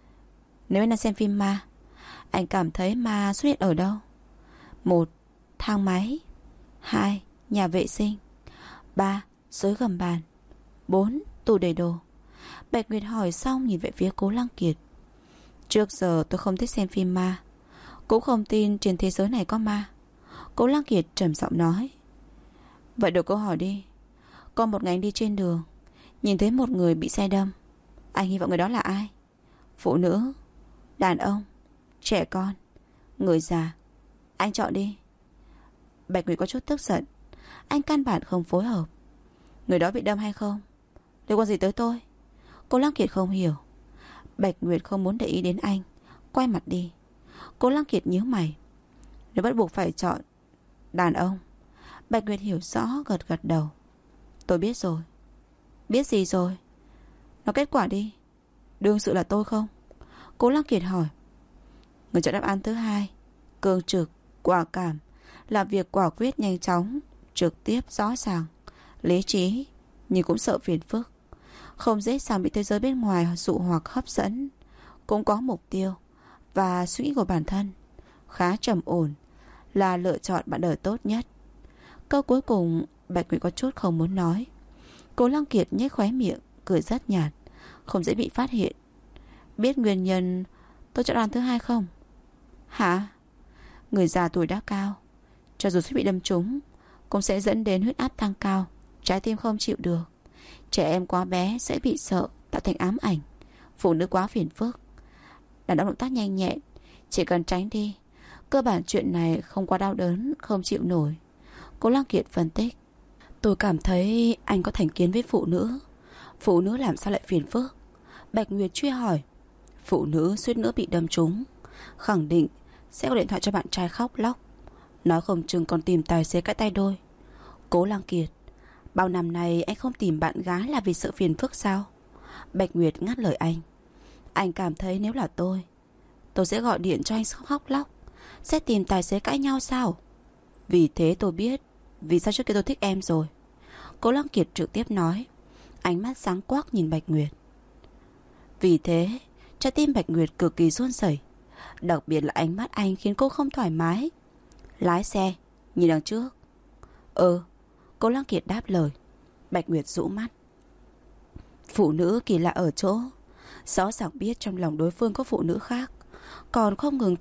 Nếu anh đang xem phim ma, anh cảm thấy ma xuất hiện ở đâu? 1. Thang máy. 2. Nhà vệ sinh. 3. Dưới gầm bàn. 4. Tủ để đồ. Bạch Nguyệt hỏi xong nhìn về phía Cố Lăng Kiệt. Trước giờ tôi không thích xem phim ma, cũng không tin trên thế giới này có ma. Cố Lăng Kiệt trầm giọng nói. Vậy đổi câu hỏi đi. Có một ngày anh đi trên đường, nhìn thấy một người bị xe đâm. Anh hy vọng người đó là ai? Phụ nữ, đàn ông, trẻ con, người già. Anh chọn đi. Bạch Nguyệt có chút tức giận. Anh căn bản không phối hợp. Người đó bị đâm hay không, liên quan gì tới tôi? Cố Lăng Kiệt không hiểu. Bạch Nguyệt không muốn để ý đến anh, quay mặt đi. Cố Lăng Kiệt nhíu mày. Nếu bắt buộc phải chọn đàn ông. Bạch Nguyệt hiểu rõ, gật gật đầu. Tôi biết rồi. Biết gì rồi? Nói kết quả đi. Đương sự là tôi không? Cố Lăng Kiệt hỏi. Người chọn đáp án thứ 2. Cương trực, quả cảm, làm việc quả quyết nhanh chóng, trực tiếp, rõ ràng, lý trí, nhưng cũng sợ phiền phức, không dễ dàng bị thế giới bên ngoài dụ hoặc hấp dẫn, cũng có mục tiêu và suy nghĩ của bản thân, khá trầm ổn, là lựa chọn bạn đời tốt nhất. Câu cuối cùng Bạch Nguyệt có chút không muốn nói. Cố Lăng Kiệt nhếch khóe miệng, cười rất nhạt, không dễ bị phát hiện. Biết nguyên nhân tôi chọn đàn thứ 2 không? Hả? Người già tuổi đã cao, cho dù suýt bị đâm trúng, cũng sẽ dẫn đến huyết áp tăng cao, trái tim không chịu được. Trẻ em quá bé sẽ bị sợ, tạo thành ám ảnh. Phụ nữ quá phiền phức. Đàn ông động tác nhanh nhẹn, Chỉ cần tránh đi, cơ bản chuyện này không quá đau đớn, không chịu nổi. Cố Lăng Kiệt phân tích. Tôi cảm thấy anh có thành kiến với phụ nữ. Phụ nữ làm sao lại phiền phức? Bạch Nguyệt truy hỏi. Phụ nữ suýt nữa bị đâm trúng, khẳng định sẽ có điện thoại cho bạn trai khóc lóc, nói không chừng còn tìm tài xế cãi tay đôi. Cố Lăng Kiệt, bao năm nay anh không tìm bạn gái là vì sợ phiền phức sao? Bạch Nguyệt ngắt lời anh. Anh cảm thấy nếu là tôi sẽ gọi điện cho anh khóc lóc, sẽ tìm tài xế cãi nhau sao? Vì thế tôi biết vì sao trước kia tôi thích em rồi. Cố Lăng Kiệt trực tiếp nói, ánh mắt sáng quắc nhìn Bạch Nguyệt. Vì thế trái tim Bạch Nguyệt cực kỳ run rẩy, đặc biệt là ánh mắt anh khiến cô không thoải mái. Lái xe, nhìn đằng trước. Cố Lăng Kiệt đáp lời. Bạch Nguyệt rũ mắt. Phụ nữ kỳ lạ ở chỗ rõ ràng biết trong lòng đối phương có phụ nữ khác, còn không ngừng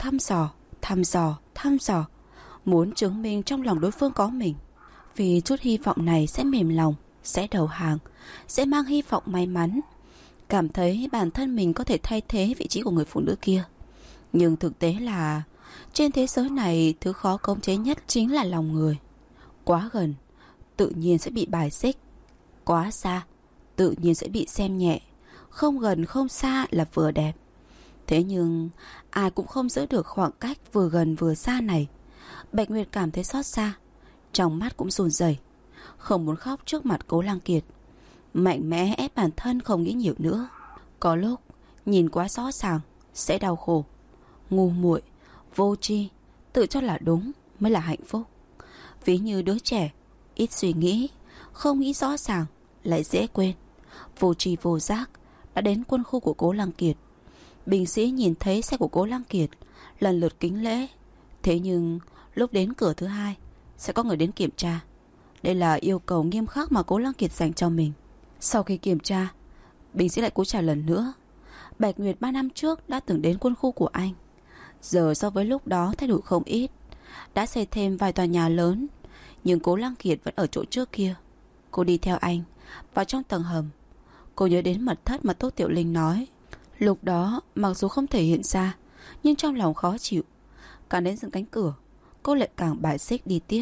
thăm dò, muốn chứng minh trong lòng đối phương có mình. Vì chút hy vọng này sẽ mềm lòng, sẽ đầu hàng, sẽ mang hy vọng may mắn, cảm thấy bản thân mình có thể thay thế vị trí của người phụ nữ kia. Nhưng thực tế là trên thế giới này, thứ khó khống chế nhất chính là lòng người. Quá gần, tự nhiên sẽ bị bài xích. Quá xa, tự nhiên sẽ bị xem nhẹ. Không gần không xa là vừa đẹp. Thế nhưng ai cũng không giữ được khoảng cách vừa gần vừa xa này. Bạch Nguyệt cảm thấy xót xa, trong mắt cũng run rẩy, không muốn khóc trước mặt Cố Lăng Kiệt. Mạnh mẽ ép bản thân không nghĩ nhiều nữa. Có lúc nhìn quá rõ ràng sẽ đau khổ. Ngu muội, vô tri, tự cho là đúng mới là hạnh phúc. Ví như đứa trẻ ít suy nghĩ, không nghĩ rõ ràng, lại dễ quên. Vô tri vô giác đã đến quân khu của Cố Lăng Kiệt. Binh sĩ nhìn thấy xe của Cố Lăng Kiệt lần lượt kính lễ. Thế nhưng lúc đến cửa thứ hai sẽ có người đến kiểm tra. Đây là yêu cầu nghiêm khắc mà Cố Lăng Kiệt dành cho mình. Sau khi kiểm tra, binh sĩ lại cúi chào lần nữa. Bạch Nguyệt 3 năm trước đã từng đến quân khu của anh. Giờ so với lúc đó thay đổi không ít, đã xây thêm vài tòa nhà lớn. Nhưng Cố Lăng Kiệt vẫn ở chỗ trước kia. Cô đi theo anh vào trong tầng hầm. Cô nhớ đến mật thất mà Tô Tiểu Linh nói. Lúc đó mặc dù không thể hiện ra, nhưng trong lòng khó chịu. Càng đến dựng cánh cửa, cô lại càng bài xích đi tiếp.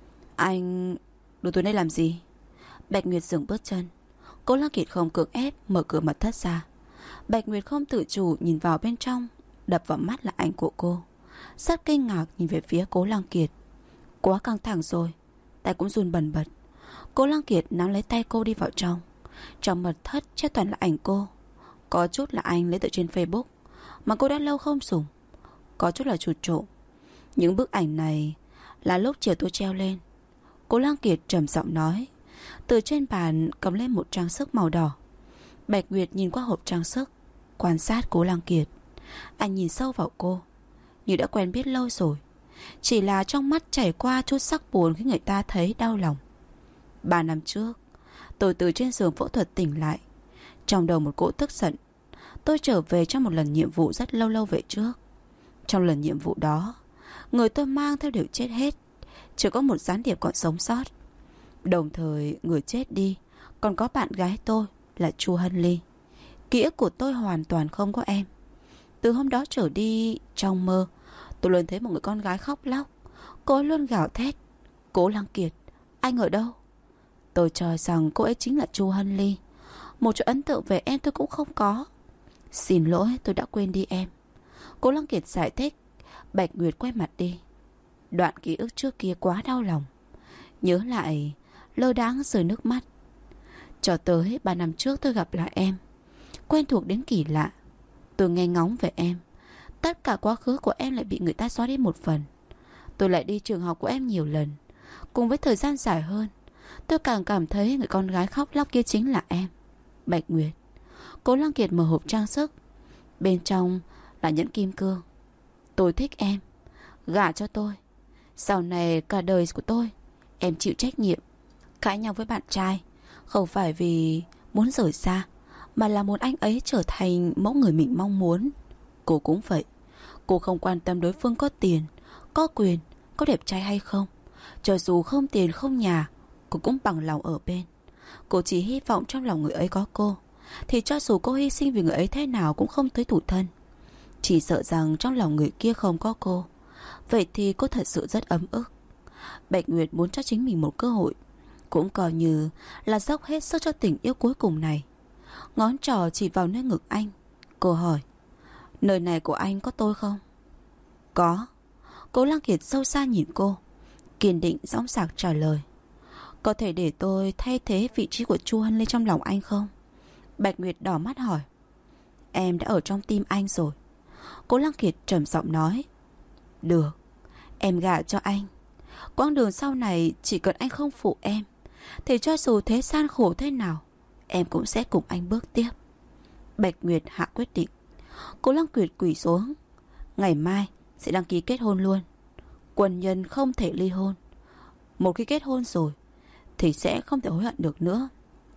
Anh đưa tôi đây làm gì? Bạch Nguyệt dừng bước chân. Cố Lăng Kiệt không cưỡng ép mở cửa mật thất ra. Bạch Nguyệt không tự chủ nhìn vào bên trong. Đập vào mắt là ảnh của cô. Rất kinh ngạc nhìn về phía Cố Lăng Kiệt. Quá căng thẳng rồi, tay cũng run bần bật. Cố Lăng Kiệt nắm lấy tay cô đi vào trong. Trong mật thất treo toàn là ảnh cô. Có chút là anh lấy từ trên Facebook mà cô đã lâu không dùng, có chút là chụp trộm. Những bức ảnh này là lúc chiều tôi treo lên. Cố Lăng Kiệt trầm giọng nói. Từ trên bàn cầm lên một trang sức màu đỏ. Bạch Nguyệt nhìn qua hộp trang sức, quan sát Cố Lăng Kiệt. Anh nhìn sâu vào cô, như đã quen biết lâu rồi. Chỉ là trong mắt chảy qua chút sắc buồn khi người ta thấy đau lòng. 3 năm trước, tôi từ trên giường phẫu thuật tỉnh lại, trong đầu một cỗ tức giận. Tôi trở về trong một lần nhiệm vụ rất lâu về trước. Trong lần nhiệm vụ đó, người tôi mang theo đều chết hết, chỉ có một gián điệp còn sống sót. Đồng thời người chết đi còn có bạn gái tôi là Chu Hân Ly. Ký ức của tôi hoàn toàn không có em. Từ hôm đó trở đi, trong mơ tôi luôn thấy một người con gái khóc lóc. Cô ấy luôn gào thét. Cố Lăng Kiệt, anh ở đâu? Tôi cho rằng cô ấy chính là Chu Hân Ly. Một chút ấn tượng về em tôi cũng không có. Xin lỗi, tôi đã quên đi em. Cố Lăng Kiệt giải thích. Bạch Nguyệt quay mặt đi. Đoạn ký ức trước kia quá đau lòng. Nhớ lại, lơ đãng rơi nước mắt. Cho tới 3 năm trước tôi gặp lại em, quen thuộc đến kỳ lạ. Tôi nghe ngóng về em. Tất cả quá khứ của em lại bị người ta xóa đi một phần. Tôi lại đi trường học của em nhiều lần. Cùng với thời gian dài hơn, tôi càng cảm thấy người con gái khóc lóc kia chính là em, Bạch Nguyệt. Cố Lăng Kiệt mở hộp trang sức. Bên trong là nhẫn kim cương. Tôi thích em, gả cho tôi. Sau này cả đời của tôi em chịu trách nhiệm. Cãi nhau với bạn trai không phải vì muốn rời xa, mà là muốn anh ấy trở thành mẫu người mình mong muốn. Cô cũng vậy. Cô không quan tâm đối phương có tiền, có quyền, có đẹp trai hay không. Cho dù không tiền không nhà, cô cũng bằng lòng ở bên. Cô chỉ hy vọng trong lòng người ấy có cô, thì cho dù cô hy sinh vì người ấy thế nào cũng không tới tủi thân. Chỉ sợ rằng trong lòng người kia không có cô, vậy thì cô thật sự rất ấm ức. Bạch Nguyệt muốn cho chính mình một cơ hội, cũng coi như là dốc hết sức cho tình yêu cuối cùng này. Ngón trỏ chỉ vào nơi ngực anh. Cô hỏi, nơi này của anh có tôi không? Có. Cố Lăng Kiệt sâu xa nhìn cô, kiên định dõng dạc trả lời. Có thể để tôi thay thế vị trí của Chu Hân Lê trong lòng anh không? Bạch Nguyệt đỏ mắt hỏi. Em đã ở trong tim anh rồi. Cố Lăng Kiệt trầm giọng nói. Được, em gả cho anh. Quãng đường sau này chỉ cần anh không phụ em, thì cho dù thế gian khổ thế nào, em cũng sẽ cùng anh bước tiếp. Bạch Nguyệt hạ quyết định. Cố Lăng Kiệt quỳ xuống. Ngày mai sẽ đăng ký kết hôn luôn. Quân nhân không thể ly hôn. Một khi kết hôn rồi thì sẽ không thể hối hận được nữa.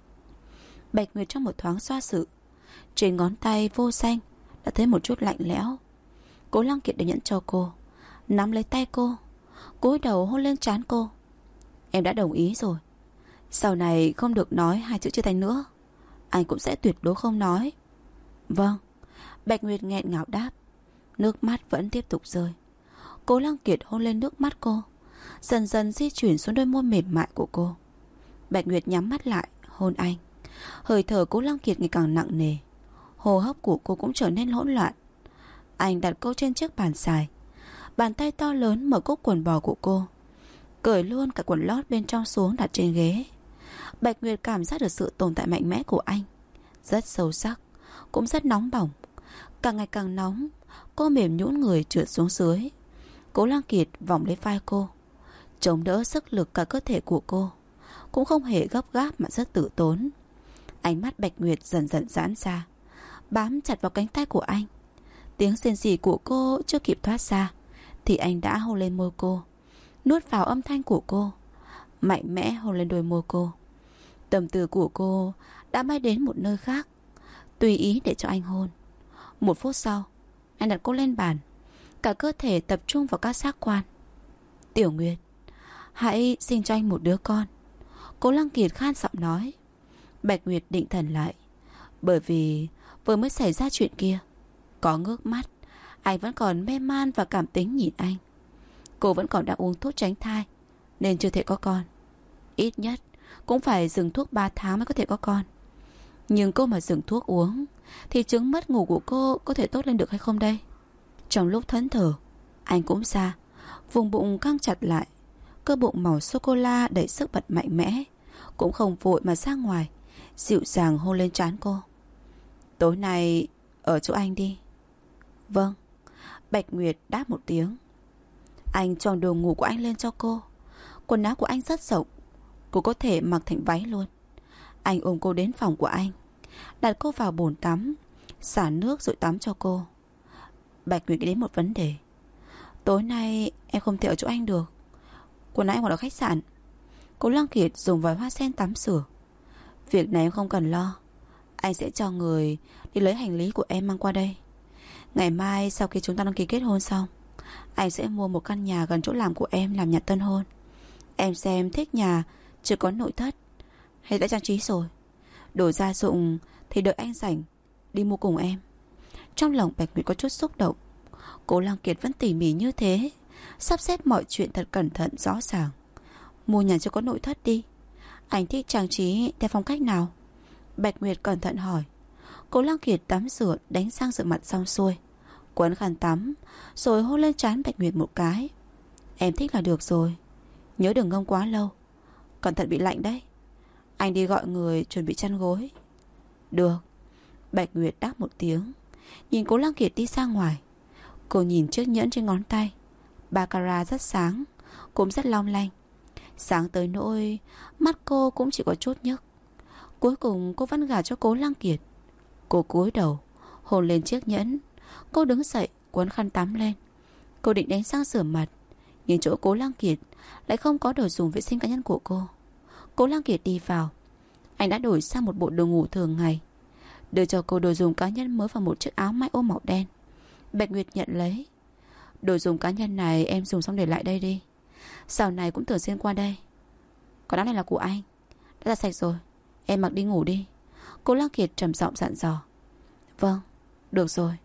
Bạch Nguyệt trong một thoáng xoa sự, trên ngón tay vô danh đã thấy một chút lạnh lẽo. Cố Lăng Kiệt đã nhẫn cho cô, nắm lấy tay cô, cúi đầu hôn lên trán cô. Em đã đồng ý rồi. Sau này không được nói hai chữ chia tay nữa. Anh cũng sẽ tuyệt đối không nói. Vâng. Bạch Nguyệt nghẹn ngào đáp. Nước mắt vẫn tiếp tục rơi. Cố Lăng Kiệt hôn lên nước mắt cô, dần dần di chuyển xuống đôi môi mềm mại của cô. Bạch Nguyệt nhắm mắt lại hôn anh. Hơi thở Cố Lăng Kiệt ngày càng nặng nề, hô hấp của cô cũng trở nên hỗn loạn. Anh đặt cô trên chiếc bàn dài, bàn tay to lớn mở cúc quần bò của cô, cởi luôn cả quần lót bên trong xuống đặt trên ghế. Bạch Nguyệt cảm giác được sự tồn tại mạnh mẽ của anh, rất sâu sắc, cũng rất nóng bỏng. Càng ngày càng nóng, cô mềm nhũn người trượt xuống dưới. Cố Lăng Kiệt vòng lấy vai cô, chống đỡ sức lực cả cơ thể của cô, cũng không hề gấp gáp mà rất tự tốn. Ánh mắt Bạch Nguyệt dần dần giãn ra, bám chặt vào cánh tay của anh. Tiếng rên rỉ của cô chưa kịp thoát ra thì anh đã hôn lên môi cô, nuốt vào âm thanh của cô, mạnh mẽ hôn lên đôi môi cô. Tâm tư của cô đã bay đến một nơi khác, tùy ý để cho anh hôn. Một phút sau, anh đặt cô lên bàn, cả cơ thể tập trung vào các giác quan. Tiểu Nguyệt, hãy sinh cho anh một đứa con. Cố Lăng Kiệt khan giọng nói. Bạch Nguyệt định thần lại, bởi vì vừa mới xảy ra chuyện kia, có ngước mắt, anh vẫn còn mê man và cảm tính nhìn anh. Cô vẫn còn đang uống thuốc tránh thai, nên chưa thể có con. Ít nhất cũng phải dừng thuốc 3 tháng mới có thể có con. Nhưng cô mà dừng thuốc uống thì chứng mất ngủ của cô có thể tốt lên được hay không đây? Trong lúc thẫn thờ, anh cũng ra, vùng bụng căng chặt lại. Cơ bụng màu sô-cô-la đầy sức bật mạnh mẽ, cũng không vội mà ra ngoài, dịu dàng hôn lên trán cô. Tối nay ở chỗ anh đi. Vâng. Bạch Nguyệt đáp một tiếng. Anh choàng đồ ngủ của anh lên cho cô. Quần áo của anh rất rộng, cô có thể mặc thành váy luôn. Anh ôm cô đến phòng của anh, đặt cô vào bồn tắm, xả nước rồi tắm cho cô. Bạch Nguyệt nghĩ đến một vấn đề. Tối nay em không thể ở chỗ anh được. Quần áo em còn ở khách sạn. Cố Lăng Kiệt dùng vòi hoa sen tắm rửa. Việc này em không cần lo, anh sẽ cho người đi lấy hành lý của em mang qua đây. Ngày mai sau khi chúng ta đăng ký kết hôn xong, anh sẽ mua một căn nhà gần chỗ làm của em làm nhà tân hôn. Em xem thích nhà chưa có nội thất hay đã trang trí rồi. Đồ gia dụng thì đợi anh rảnh đi mua cùng em. Trong lòng Bạch Nguyệt có chút xúc động. Cố Lăng Kiệt vẫn tỉ mỉ như thế, sắp xếp mọi chuyện thật cẩn thận rõ ràng. Mua nhà chưa có nội thất đi. Anh thích trang trí theo phong cách nào? Bạch Nguyệt cẩn thận hỏi. Cố Lăng Kiệt tắm rửa đánh răng rửa mặt xong xuôi, quấn khăn tắm rồi hôn lên trán Bạch Nguyệt một cái. Em thích là được rồi, nhớ đừng ngâm quá lâu, cẩn thận bị lạnh đấy. Anh đi gọi người chuẩn bị chăn gối. Được. Bạch Nguyệt đáp một tiếng, nhìn Cố Lăng Kiệt đi ra ngoài. Cô nhìn chiếc nhẫn trên ngón tay, baccarat rất sáng, cũng rất long lanh, sáng tới nỗi mắt cô cũng chỉ có chút nhức. Cuối cùng cô vẫn gả cho Cố Lăng Kiệt. Cô cúi đầu hôn lên chiếc nhẫn. Cô đứng dậy quấn khăn tắm lên. Cô định đánh răng rửa mặt, nhưng chỗ Cố Lăng Kiệt lại không có đồ dùng vệ sinh cá nhân của cô. Cố Lăng Kiệt đi vào. Anh đã đổi sang một bộ đồ ngủ thường ngày, đưa cho cô đồ dùng cá nhân mới và một chiếc áo may ô màu đen. Bạch Nguyệt nhận lấy. Đồ dùng cá nhân này em dùng xong để lại đây đi, sau này cũng thường xuyên qua đây. Còn áo này là của anh, đã giặt sạch rồi, em mặc đi ngủ đi. Cố Lăng Kiệt trầm giọng dặn dò. Vâng, được rồi.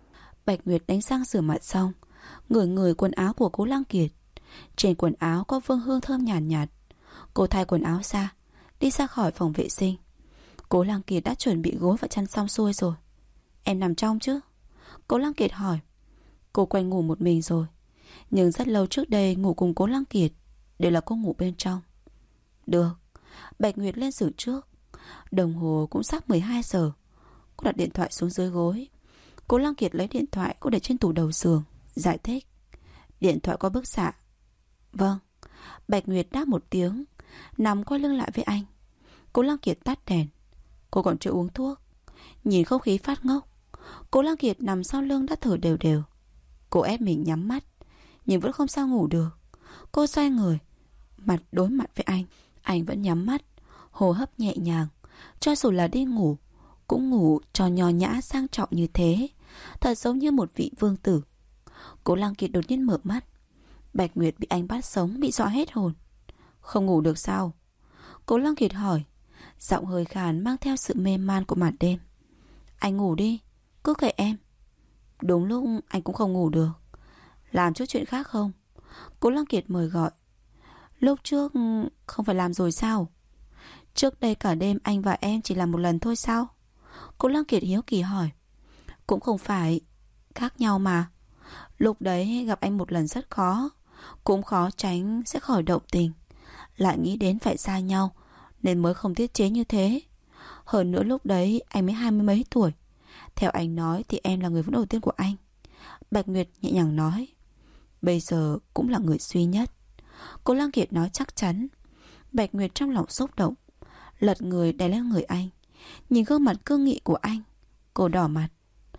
Bạch Nguyệt đánh răng rửa mặt xong, ngửi quần áo của Cố Lăng Kiệt. Trên quần áo có vương hương thơm nhàn nhạt. Cô thay quần áo ra, đi ra khỏi phòng vệ sinh. Cố Lăng Kiệt đã chuẩn bị gối và chăn xong xuôi rồi. Em nằm trong chứ? Cố Lăng Kiệt hỏi. Cô quen ngủ một mình rồi, nhưng rất lâu trước đây ngủ cùng Cố Lăng Kiệt đều là cô ngủ bên trong. Được. Bạch Nguyệt lên giường trước. Đồng hồ cũng sắp 12 giờ. Cô đặt điện thoại xuống dưới gối. Cố Lăng Kiệt lấy điện thoại cô để trên tủ đầu giường, giải thích. Điện thoại có bức xạ. Vâng. Bạch Nguyệt đáp một tiếng, nằm quay lưng lại với anh. Cố Lăng Kiệt tắt đèn. Cô còn chưa uống thuốc. Nhìn không khí phát ngốc, Cố Lăng Kiệt nằm sau lưng đã thở đều đều. Cô ép mình nhắm mắt, nhưng vẫn không sao ngủ được. Cô xoay người, mặt đối mặt với anh. Anh vẫn nhắm mắt, hô hấp nhẹ nhàng. Cho dù là đi ngủ, cũng ngủ cho nho nhã sang trọng như thế, thật giống như một vị vương tử. Cố Lăng Kiệt đột nhiên mở mắt. Bạch Nguyệt bị anh bắt sống, bị dọa hết hồn. Không ngủ được sao? Cố Lăng Kiệt hỏi, giọng hơi khàn mang theo sự mê man của màn đêm. Anh ngủ đi, cứ kệ em. Đúng lúc anh cũng không ngủ được. Làm chút chuyện khác không? Cố Lăng Kiệt mời gọi. Lúc trước không phải làm rồi sao? Trước đây cả đêm anh và em chỉ làm một lần thôi sao? Cố Lăng Kiệt hiếu kỳ hỏi. Cũng không phải, khác nhau mà. Lúc đấy gặp anh một lần rất khó, cũng khó tránh sẽ khỏi động tình. Lại nghĩ đến phải xa nhau nên mới không tiết chế như thế. Hơn nữa lúc đấy anh mới 20 mấy tuổi. Theo anh nói thì em là người vốn đầu tiên của anh. Bạch Nguyệt nhẹ nhàng nói. Bây giờ cũng là người duy nhất. Cố Lăng Kiệt nói chắc chắn. Bạch Nguyệt trong lòng xúc động, lật người đè lên người anh. Nhìn gương mặt cương nghị của anh, cô đỏ mặt.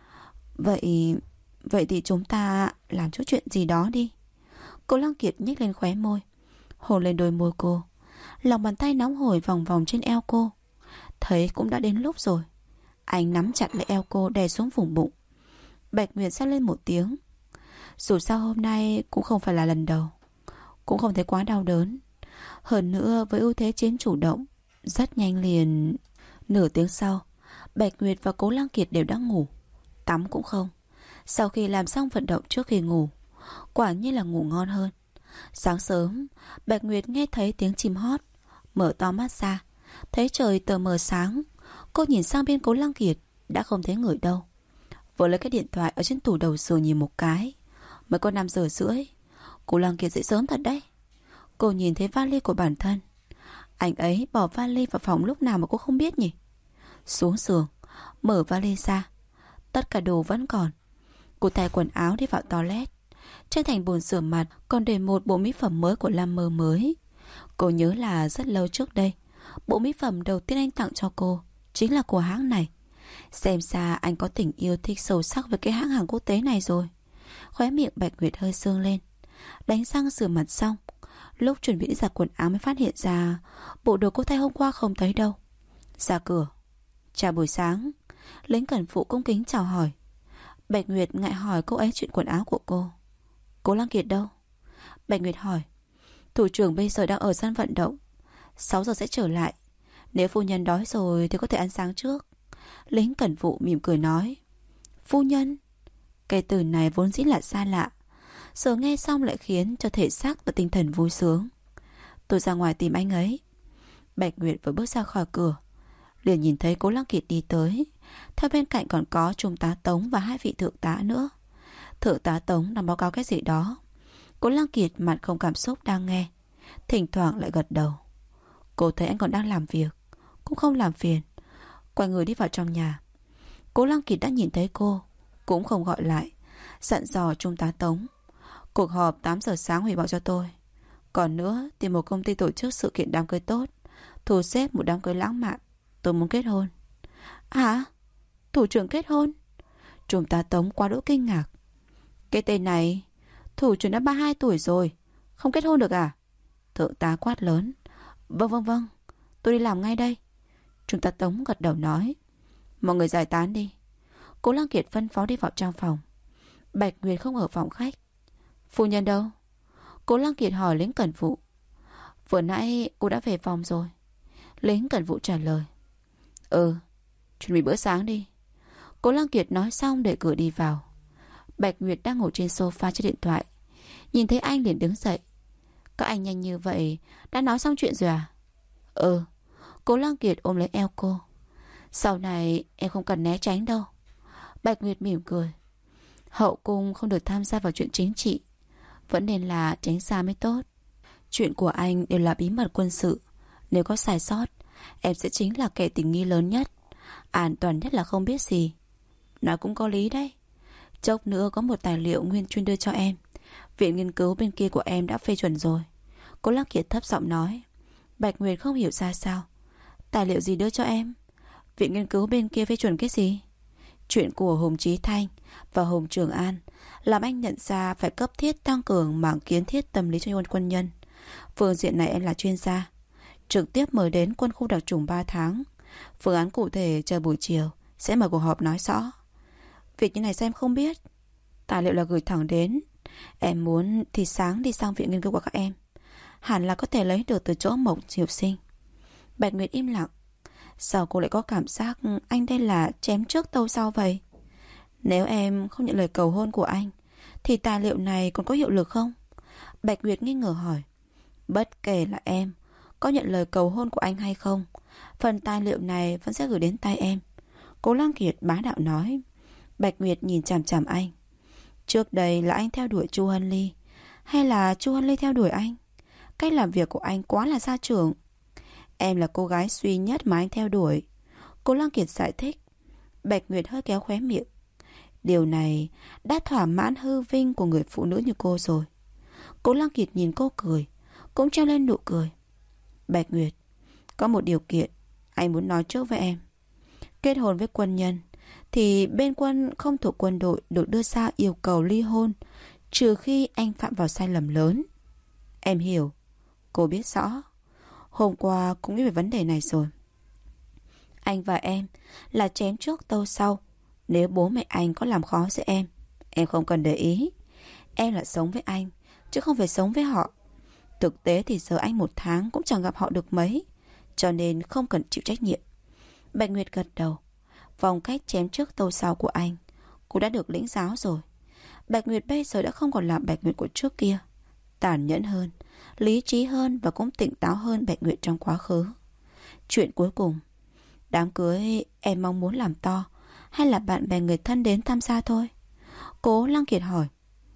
Vậy thì chúng ta làm chút chuyện gì đó đi. Cố Lăng Kiệt nhếch lên khóe môi, hôn lên đôi môi cô. Lòng bàn tay nóng hổi vòng vòng trên eo cô. Thấy cũng đã đến lúc rồi. Anh nắm chặt lấy eo cô đè xuống vùng bụng. Bạch Nguyệt rít lên một tiếng. Dù sao hôm nay cũng không phải là lần đầu, cũng không thấy quá đau đớn. Hơn nữa với ưu thế chiến chủ động, rất nhanh liền. Nửa tiếng sau, Bạch Nguyệt và Cố Lăng Kiệt đều đã ngủ. Tắm cũng không. Sau khi làm xong vận động trước khi ngủ, quả nhiên là ngủ ngon hơn. Sáng sớm, Bạch Nguyệt nghe thấy tiếng chim hót, mở to mắt ra, thấy trời tờ mờ sáng. Cô nhìn sang bên Cố Lăng Kiệt, đã không thấy người đâu. Vừa lấy cái điện thoại ở trên tủ đầu giường nhìn một cái, mới có 5 giờ rưỡi. Cố Lăng Kiệt dậy sớm thật đấy. Cô nhìn thấy vali của bản thân. Anh ấy bỏ vali vào phòng lúc nào mà cô không biết nhỉ? Xuống giường, mở vali ra, tất cả đồ vẫn còn. Cô thay quần áo đi vào toilet. Trên thành bồn rửa mặt còn để một bộ mỹ phẩm mới của Lam Mơ mới. Cô nhớ là rất lâu trước đây, bộ mỹ phẩm đầu tiên anh tặng cho cô chính là của hãng này. Xem ra anh có tình yêu thích sâu sắc với cái hãng hàng quốc tế này rồi. Khóe miệng Bạch Nguyệt hơi sương lên. Đánh răng rửa mặt xong, lúc chuẩn bị giặt quần áo mới phát hiện ra bộ đồ cô thay hôm qua không thấy đâu. Ra cửa. Chào buổi sáng. Lính cẩn phụ cung kính chào hỏi. Bạch Nguyệt ngại hỏi cô ấy chuyện quần áo của cô. Cố Lăng Kiệt đâu? Bạch Nguyệt hỏi. Thủ trưởng bây giờ đang ở sân vận động, 6 giờ sẽ trở lại. Nếu phu nhân đói rồi thì có thể ăn sáng trước. Lính cẩn vụ mỉm cười nói. Phu nhân? Cái từ này vốn dĩ là xa lạ, giờ nghe xong lại khiến cho thể xác và tinh thần vui sướng. Tôi ra ngoài tìm anh ấy. Bạch Nguyệt vừa bước ra khỏi cửa, liền nhìn thấy Cố Lăng Kiệt đi tới. Theo bên cạnh còn có trung tá Tống và 2 vị thượng tá nữa. Thượng tá Tống đang báo cáo cái gì đó. Cố Lăng Kiệt mặt không cảm xúc đang nghe, thỉnh thoảng lại gật đầu. Cô thấy anh còn đang làm việc, cũng không làm phiền, quay người đi vào trong nhà. Cố Lăng Kiệt đã nhìn thấy cô, cũng không gọi lại, dặn dò trung tá Tống. Cuộc họp 8 giờ sáng hủy bỏ cho tôi. Còn nữa, tìm một công ty tổ chức sự kiện đám cưới tốt, thu xếp một đám cưới lãng mạn. Tôi muốn kết hôn. Hả? Thủ trưởng kết hôn? Trung tá Tống quá đỗi kinh ngạc. Cái tên này, thủ trưởng đã 32 tuổi rồi, không kết hôn được à? Thượng tá quát lớn. Vâng, tôi đi làm ngay đây. Trung tá Tống gật đầu nói. Mọi người giải tán đi. Cố Lăng Kiệt phân phó đi vào trong phòng. Bạch Nguyệt không ở phòng khách. Phu nhân đâu? Cố Lăng Kiệt hỏi lính cẩn vụ. Vừa nãy cô đã về phòng rồi. Lính cẩn vụ trả lời. Chuẩn bị bữa sáng đi. Cố Lăng Kiệt nói xong để cửa đi vào. Bạch Nguyệt đang ngồi trên sofa chơi điện thoại. Nhìn thấy anh liền đứng dậy. Các anh nhanh như vậy đã nói xong chuyện rồi à? Ừ. Cố Lăng Kiệt ôm lấy eo cô. Sau này em không cần né tránh đâu. Bạch Nguyệt mỉm cười. Hậu cung không được tham gia vào chuyện chính trị, vẫn nên là tránh xa mới tốt. Chuyện của anh đều là bí mật quân sự. Nếu có sai sót, em sẽ chính là kẻ tình nghi lớn nhất. An toàn nhất là không biết gì. Nói cũng có lý đấy. Chốc nữa có một tài liệu Nguyên chuyên đưa cho em. Viện nghiên cứu bên kia của em đã phê chuẩn rồi. Cố Lăng Kiệt thấp giọng nói. Bạch Nguyệt không hiểu ra sao. Tài liệu gì đưa cho em? Viện nghiên cứu bên kia phê chuẩn cái gì? Chuyện của Hồng Chí Thanh và Hồng Trường An làm anh nhận ra phải cấp thiết tăng cường mảng kiến thiết tâm lý cho quân nhân. Phương diện này em là chuyên gia. Trực tiếp mời đến quân khu đặc chủng 3 tháng. Phương án cụ thể chờ buổi chiều sẽ mở cuộc họp nói rõ. Việc như này sao em không biết? Tài liệu là gửi thẳng đến. Em muốn thì sáng đi sang viện nghiên cứu của các em. Hẳn là có thể lấy được từ chỗ Mộc Diệu Sinh. Bạch Nguyệt im lặng. Sao cô lại có cảm giác anh đây là chém trước tâu sau vậy? Nếu em không nhận lời cầu hôn của anh thì tài liệu này còn có hiệu lực không? Bạch Nguyệt nghi ngờ hỏi. Bất kể là em có nhận lời cầu hôn của anh hay không, phần tài liệu này vẫn sẽ gửi đến tay em. Cố Lăng Kiệt bá đạo nói. Bạch Nguyệt nhìn chằm chằm anh. Trước đây là anh theo đuổi Chu Hân Ly hay là Chu Hân Ly theo đuổi anh? Cách làm việc của anh quá là gia trưởng. Em là cô gái duy nhất mà anh theo đuổi. Cố Lăng Kiệt giải thích. Bạch Nguyệt hơi kéo khóe miệng. Điều này đã thỏa mãn hư vinh của người phụ nữ như cô rồi. Cố Lăng Kiệt nhìn cô cười, cũng treo lên nụ cười. Bạch Nguyệt, có một điều kiện anh muốn nói trước với em. Kết hôn với quân nhân thì bên quân không thuộc quân đội được đưa ra yêu cầu ly hôn, trừ khi anh phạm vào sai lầm lớn. Em hiểu. Cô biết rõ. Hôm qua cũng nghĩ về vấn đề này rồi. Anh và em là chém trước tâu sau. Nếu bố mẹ anh có làm khó dễ em không cần để ý. Em là sống với anh, chứ không phải sống với họ. Thực tế thì giờ anh 1 tháng cũng chẳng gặp họ được mấy, cho nên không cần chịu trách nhiệm. Bạch Nguyệt gật đầu. Phong cách chém trước tâu sau của anh cũng đã được lĩnh giáo rồi. Bạch Nguyệt bây giờ đã không còn là Bạch Nguyệt của trước kia. Tàn nhẫn hơn, lý trí hơn và cũng tỉnh táo hơn Bạch Nguyệt trong quá khứ. Chuyện cuối cùng, đám cưới em mong muốn làm to hay là bạn bè người thân đến tham gia thôi? Cố Lăng Kiệt hỏi.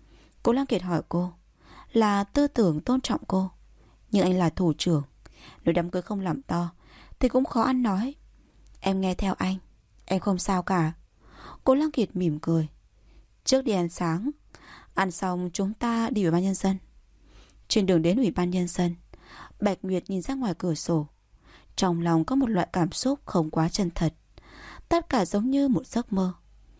Cố Lăng Kiệt hỏi cô là tư tưởng tôn trọng cô. Nhưng anh là thủ trưởng, nếu đám cưới không làm to thì cũng khó ăn nói. Em nghe theo anh, em không sao cả. Cố Lăng Kiệt mỉm cười. Trước đi ăn sáng, ăn xong chúng ta đi Ủy ban Nhân dân. Trên đường đến Ủy ban Nhân dân, Bạch Nguyệt nhìn ra ngoài cửa sổ. Trong lòng có một loại cảm xúc không quá chân thật. Tất cả giống như một giấc mơ.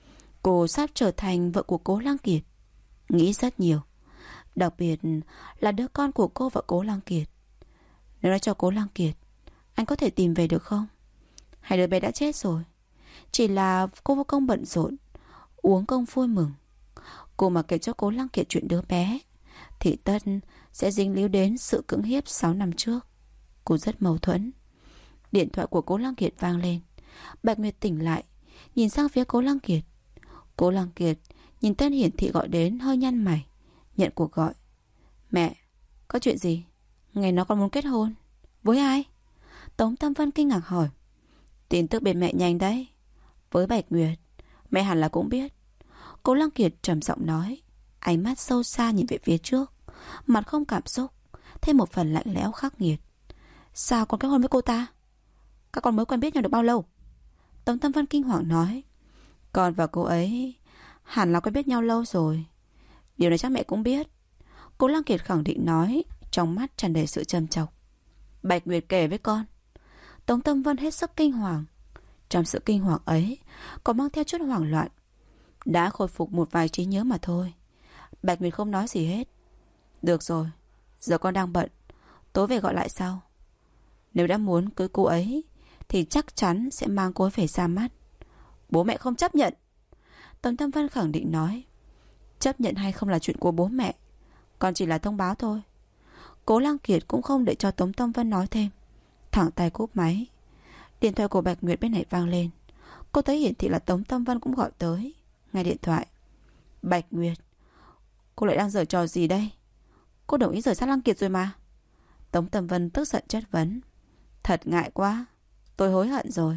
Cô sắp trở thành vợ của Cố Lăng Kiệt. Nghĩ rất nhiều. Đặc biệt là đứa con của cô và Cố Lăng Kiệt. Nếu nói cho Cố Lăng Kiệt, anh có thể tìm về được không? Hay đứa bé đã chết rồi? Chỉ là cô vô công bận rộn, uống công vui mừng. Cô mà kể cho Cố Lăng Kiệt chuyện đứa bé thì tất sẽ dính líu đến sự cưỡng hiếp 6 năm trước. Cô rất mâu thuẫn. Điện thoại của Cố Lăng Kiệt vang lên. Bạch Nguyệt tỉnh lại, nhìn sang phía Cố Lăng Kiệt. Cố Lăng Kiệt nhìn tên hiển thị gọi đến hơi nhăn mày, nhận cuộc gọi. Mẹ, có chuyện gì? Nghe nó còn muốn kết hôn. Với ai? Tống Tâm Vân kinh ngạc hỏi. Tin tức bên mẹ nhanh đấy. Với Bạch Nguyệt. Mẹ hẳn là cũng biết. Cố Lăng Kiệt trầm giọng nói, ánh mắt sâu xa nhìn về phía trước, mặt không cảm xúc, thêm một phần lạnh lẽo khắc nghiệt. Sao con kết hôn với cô ta? Các con mới quen biết nhau được bao lâu? Tống Tâm Vân kinh hoàng nói. Con và cô ấy hẳn là quen biết nhau lâu rồi. Điều này chắc mẹ cũng biết. Cố Lăng Kiệt khẳng định nói, trong mắt tràn đầy sự trầm trọng. Bạch Nguyệt kể với con. Tống Tâm Vân hết sức kinh hoàng. Trong sự kinh hoàng ấy còn mang theo chút hoảng loạn. Đã khôi phục một vài trí nhớ mà thôi. Bạch Nguyệt không nói gì hết. Được rồi, giờ con đang bận, tối về gọi lại sau. Nếu đã muốn cưới cô ấy thì chắc chắn sẽ mang cô ấy về ra mắt. Bố mẹ không chấp nhận. Tống Tâm Vân khẳng định nói. Chấp nhận hay không là chuyện của bố mẹ, còn chỉ là thông báo thôi. Cố Lăng Kiệt cũng không để cho Tống Tâm Vân nói thêm, thẳng tay cúp máy. Điện thoại của Bạch Nguyệt bên này vang lên. Cô thấy hiển thị là Tống Tâm Vân cũng gọi tới. Nghe điện thoại. Bạch Nguyệt, cô lại đang giở trò gì đây? Cô đồng ý rời xa Lăng Kiệt rồi mà. Tống Tâm Vân tức giận chất vấn. Thật ngại quá, tôi hối hận rồi.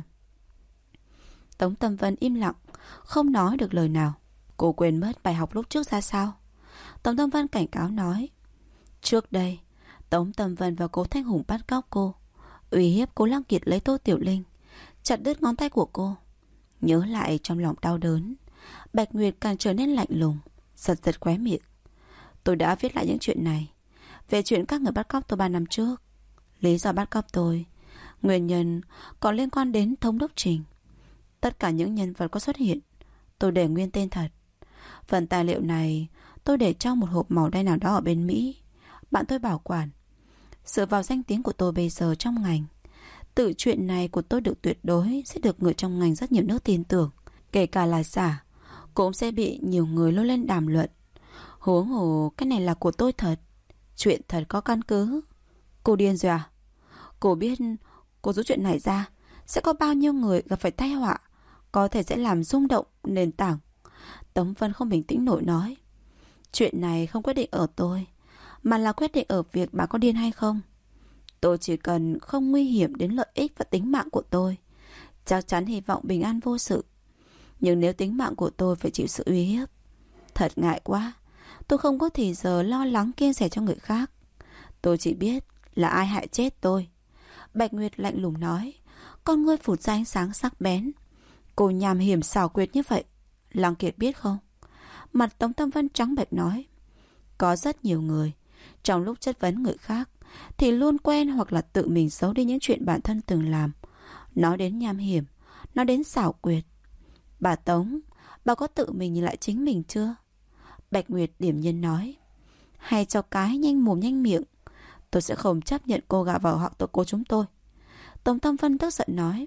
Tống Tâm Vân im lặng, không nói được lời nào. Cô quên mất bài học lúc trước ra sao? Tống Tâm Vân cảnh cáo nói. Trước đây, Tống Tâm Vân và Cố Thanh Hùng bắt cóc cô, uy hiếp Cố Lăng Kiệt lấy Tô Tiểu Linh, chặt đứt ngón tay của cô. Nhớ lại trong lòng đau đớn, Bạch Nguyệt càng trở nên lạnh lùng, giật giật khóe miệng. Tôi đã viết lại những chuyện này, về chuyện các người bắt cóc tôi 3 năm trước. Lý do bắt cóc tôi, nguyên nhân còn liên quan đến Thống đốc Trình. Tất cả những nhân vật có xuất hiện, tôi để nguyên tên thật. Phần tài liệu này tôi để trong một hộp màu đen nào đó ở bên Mỹ. Bạn tôi bảo quản. Dựa vào danh tiếng của tôi bây giờ trong ngành, tự chuyện này của tôi được tuyệt đối sẽ được người trong ngành rất nhiều nước tin tưởng. Kể cả là giả, cũng sẽ bị nhiều người lôi lên đàm luận. Huống hồ cái này là của tôi thật, chuyện thật có căn cứ. Cô điên rồi à? Cô biết cô rút chuyện này ra sẽ có bao nhiêu người gặp phải tai họa, có thể sẽ làm rung động nền tảng. Tống Vân không bình tĩnh nổi nói. Chuyện này không quyết định ở tôi, mà là quyết định ở việc bà có điên hay không. Tôi chỉ cần không nguy hiểm đến lợi ích và tính mạng của tôi, chắc chắn hy vọng bình an vô sự. Nhưng nếu tính mạng của tôi phải chịu sự uy hiếp, thật ngại quá. Tôi không có thì giờ lo lắng kiêng rẻ cho người khác. Tôi chỉ biết là ai hại chết tôi. Bạch Nguyệt lạnh lùng nói, con ngươi phụt ra ánh sáng sắc bén. Cô nham hiểm xảo quyệt như vậy, Lăng Kiệt biết không? Mặt Tống Tâm Vân trắng bệch nói, có rất nhiều người trong lúc chất vấn người khác thì luôn quen hoặc là tự mình giấu đi những chuyện bản thân từng làm. Nói đến nham hiểm, nói đến xảo quyệt. Bà Tống, bà có tự mình nhìn lại chính mình chưa? Bạch Nguyệt điểm nhiên nói, hay cho cái nhanh mồm nhanh miệng. Tôi sẽ không chấp nhận cô gạ vào họ tội cô chúng tôi. Tống Tâm Vân tức giận nói.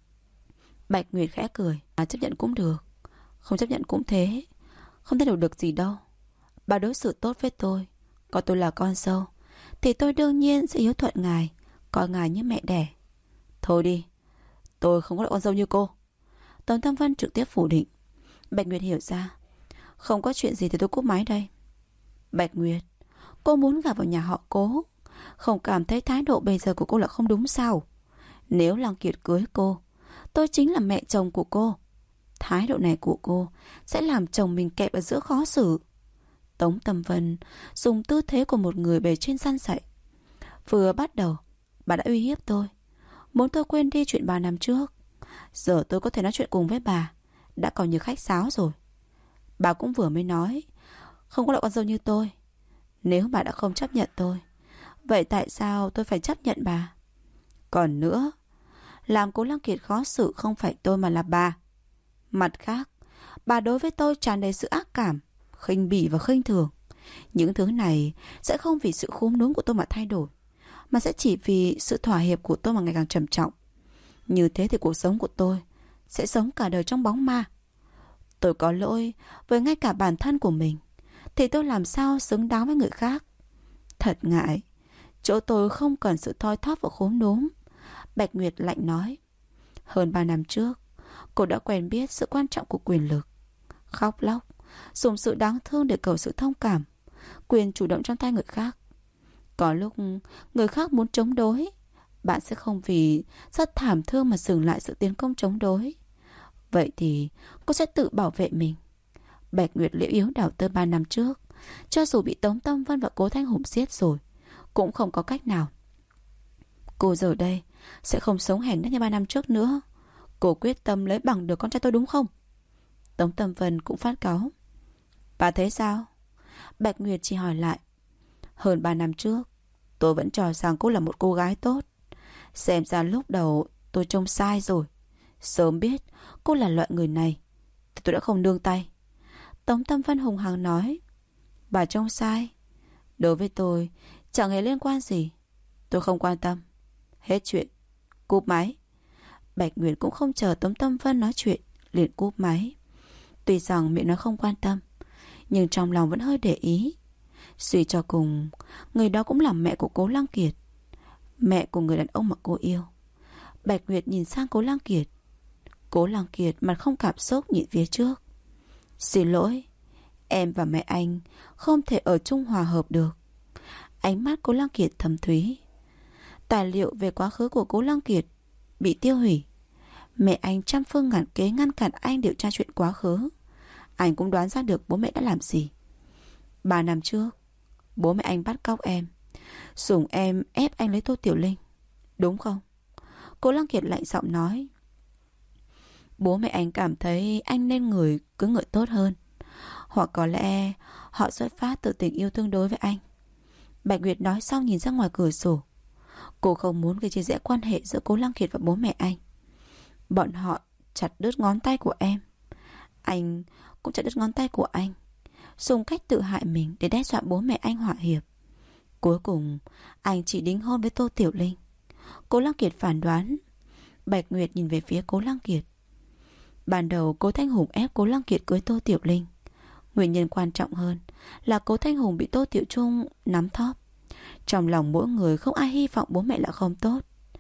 Bạch Nguyệt khẽ cười, chấp nhận cũng được, không chấp nhận cũng thế, không thay đổi được gì đâu. Bà đối xử tốt với tôi, coi tôi là con dâu, thì tôi đương nhiên sẽ hiếu thuận ngài, coi ngài như mẹ đẻ. Thôi đi, tôi không có loại con dâu như cô. Tống Tâm Vân trực tiếp phủ định. Bạch Nguyệt hiểu ra. Không có chuyện gì thì tôi cúp máy đây. Bạch Nguyệt, cô muốn gả vào nhà họ Cố, không cảm thấy thái độ bây giờ của cô là không đúng sao? Nếu Lăng Kiệt cưới cô, tôi chính là mẹ chồng của cô. Thái độ này của cô sẽ làm chồng mình kẹp ở giữa khó xử. Tống Tâm Vân dùng tư thế của một người bề trên săn sậy. Vừa bắt đầu, bà đã uy hiếp tôi, muốn tôi quên đi chuyện 3 năm trước. Giờ tôi có thể nói chuyện cùng với bà, đã có như khách sáo rồi. Bà cũng vừa mới nói, không có loại con dâu như tôi. Nếu bà đã không chấp nhận tôi, vậy tại sao tôi phải chấp nhận bà? Còn nữa, làm Cố Lăng Kiệt khó xử không phải tôi mà là bà. Mặt khác, bà đối với tôi tràn đầy sự ác cảm, khinh bỉ và khinh thường. Những thứ này sẽ không vì sự khúm núm của tôi mà thay đổi, mà sẽ chỉ vì sự thỏa hiệp của tôi mà ngày càng trầm trọng. Như thế thì cuộc sống của tôi sẽ sống cả đời trong bóng ma. Tôi có lỗi với ngay cả bản thân của mình, thì tôi làm sao xứng đáng với người khác? Thật ngại, chỗ tôi không cần sự thoi thóp và khốm núm. Bạch Nguyệt lạnh nói. Hơn 3 năm trước, cô đã quen biết sự quan trọng của quyền lực. Khóc lóc, dùng sự đáng thương để cầu sự thông cảm, quyền chủ động trong tay người khác. Có lúc người khác muốn chống đối, bạn sẽ không vì rất thảm thương mà dừng lại sự tiến công chống đối. Vậy thì cô sẽ tự bảo vệ mình. Bạch Nguyệt liễu yếu đào tơ 3 năm trước, cho dù bị Tống Tâm Vân và Cố Thanh Hùng giết rồi, cũng không có cách nào. Cô giờ đây sẽ không sống hèn nhát như 3 năm trước nữa. Cô quyết tâm lấy bằng được con trai tôi đúng không? Tống Tâm Vân cũng phát cáu. Bà thấy sao? Bạch Nguyệt chỉ hỏi lại. Hơn 3 năm trước, tôi vẫn cho rằng cô là một cô gái tốt. Xem ra lúc đầu tôi trông sai rồi. Sớm biết cô là loại người này thì tôi đã không nương tay. Tống Tâm Vân hùng hăng nói. Bà trông sai. Đối với tôi chẳng hề liên quan gì. Tôi không quan tâm. Hết chuyện. Cúp máy. Bạch Nguyệt cũng không chờ Tống Tâm Vân nói chuyện, liền cúp máy. Tuy rằng miệng nó không quan tâm, nhưng trong lòng vẫn hơi để ý. Suy cho cùng, người đó cũng là mẹ của Cố Lăng Kiệt, mẹ của người đàn ông mà cô yêu. Bạch Nguyệt nhìn sang Cố Lăng Kiệt. Cố Lăng Kiệt mặt không cảm xúc nhìn phía trước. Xin lỗi, Em và mẹ anh không thể ở chung hòa hợp được. Ánh mắt Cố Lăng Kiệt thâm thúy. Tài liệu về quá khứ của Cố Lăng Kiệt bị tiêu hủy. Mẹ anh trăm phương ngàn kế ngăn cản anh điều tra chuyện quá khứ. Anh cũng đoán ra được bố mẹ đã làm gì. 3 năm trước, bố mẹ anh bắt cóc em, sủng em, ép anh lấy Tô Tiểu Linh, đúng không? Cố Lăng Kiệt lạnh giọng nói. Bố mẹ anh cảm thấy anh nên người cứ ngợi tốt hơn, hoặc có lẽ họ xuất phát từ tình yêu tương đối với anh. Bạch Nguyệt nói xong nhìn ra ngoài cửa sổ. Cô không muốn gây chia rẽ quan hệ giữa Cố Lăng Kiệt và bố mẹ anh. Bọn họ chặt đứt ngón tay của em, anh cũng chặt đứt ngón tay của anh, dùng cách tự hại mình để đe dọa bố mẹ anh họa hiệp. Cuối cùng anh chỉ đính hôn với Tô Tiểu Linh. Cố Lăng Kiệt phản đoán. Bạch Nguyệt nhìn về phía Cố Lăng Kiệt. Ban đầu Cố Thanh Hùng ép Cố Lăng Kiệt cưới Tô Tiểu Linh. Nguyên nhân quan trọng hơn là Cố Thanh Hùng bị Tô Tiểu Trung nắm thóp. Trong lòng mỗi người không ai hy vọng bố mẹ là không tốt.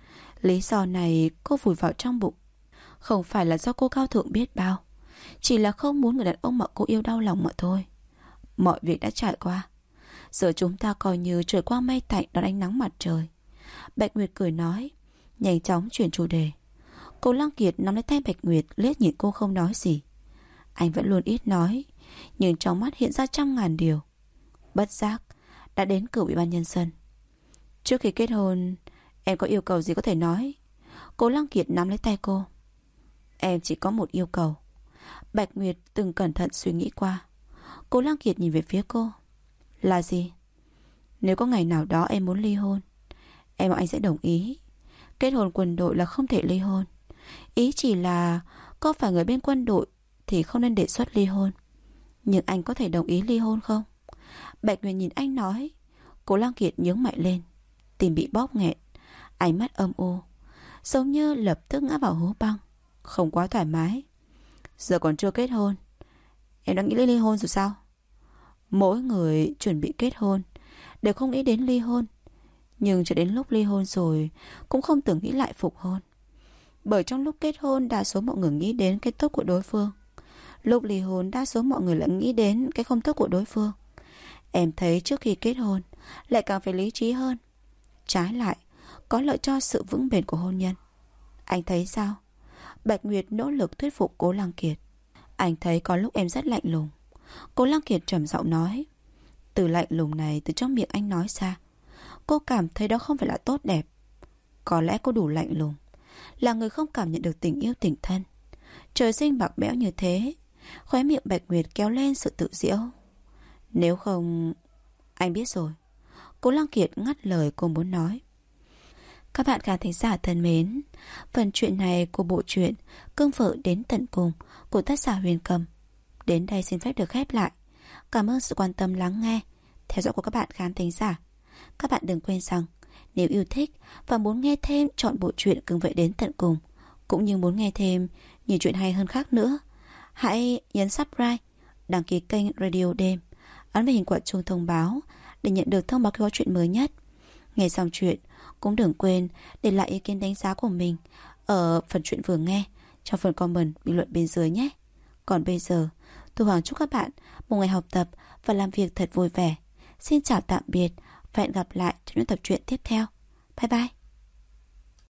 Lý do này cô vùi vào trong bụng. Không phải là do cô cao thượng biết bao, chỉ là không muốn người đàn ông mà cô yêu đau lòng mà thôi. Mọi việc đã trải qua, giờ chúng ta coi như trời qua mây tạnh đón ánh nắng mặt trời. Bạch Nguyệt cười nói, nhanh chóng chuyển chủ đề. Cố Lăng Kiệt nắm lấy tay Bạch Nguyệt, liếc nhìn cô không nói gì. Anh vẫn luôn ít nói, nhưng trong mắt hiện ra trăm ngàn điều. Bất giác đã đến cửa Ủy ban Nhân dân. Trước khi kết hôn, em có yêu cầu gì có thể nói. Cố Lăng Kiệt nắm lấy tay cô. Em chỉ có một yêu cầu. Bạch Nguyệt từng cẩn thận suy nghĩ qua. Cố Lăng Kiệt nhìn về phía cô. Là gì? Nếu có ngày nào đó em muốn ly hôn, em và anh sẽ đồng ý. Kết hôn quân đội là không thể ly hôn. Ý chỉ là có phải người bên quân đội thì không nên đề xuất ly hôn. Nhưng anh có thể đồng ý ly hôn không? Bạch Nguyệt nhìn anh nói. Cố Lăng Kiệt nhướng mày lên, tim bị bóp nghẹt, ánh mắt âm u, giống như lập tức ngã vào hố băng, không quá thoải mái. Giờ còn chưa kết hôn, em đã nghĩ đến ly hôn rồi sao? Mỗi người chuẩn bị kết hôn đều không nghĩ đến ly hôn, nhưng cho đến lúc ly hôn rồi cũng không tưởng nghĩ lại phục hôn. Bởi trong lúc kết hôn đa số mọi người nghĩ đến cái tốt của đối phương, lúc ly hôn đa số mọi người lại nghĩ đến cái không tốt của đối phương. Em thấy trước khi kết hôn lại càng phải lý trí hơn. Trái lại, có lợi cho sự vững bền của hôn nhân. Anh thấy sao? Bạch Nguyệt nỗ lực thuyết phục Cố Lăng Kiệt. Anh thấy có lúc em rất lạnh lùng. Cố Lăng Kiệt trầm giọng nói. Từ lạnh lùng này từ trong miệng anh nói ra, cô cảm thấy đó không phải là tốt đẹp. Có lẽ cô đủ lạnh lùng, là người không cảm nhận được tình yêu tình thân. Trời sinh bạc bẽo như thế. Khóe miệng Bạch Nguyệt kéo lên sự tự giễu. Nếu không... Anh biết rồi. Cố Lăng Kiệt ngắt lời cô muốn nói. Các bạn khán thính giả thân mến, phần truyện này của bộ truyện Cương Vợ Đến Tận Cùng của tác giả Huyền Cầm đến đây xin phép được khép lại. Cảm ơn sự quan tâm lắng nghe, theo dõi của các bạn khán thính giả. Các bạn đừng quên rằng nếu yêu thích và muốn nghe thêm chọn bộ truyện Cương Vợ Đến Tận Cùng, cũng như muốn nghe thêm nhiều chuyện hay hơn khác nữa, hãy nhấn subscribe, đăng ký kênh Radio Đêm, ấn vào hình quả chuông thông báo để nhận được thông báo khi có chuyện mới nhất. Nghe xong chuyện cũng đừng quên để lại ý kiến đánh giá của mình ở phần chuyện vừa nghe trong phần comment bình luận bên dưới nhé. Còn bây giờ, Thu Hoàng chúc các bạn một ngày học tập và làm việc thật vui vẻ. Xin chào tạm biệt và hẹn gặp lại trong những tập truyện tiếp theo. Bye bye.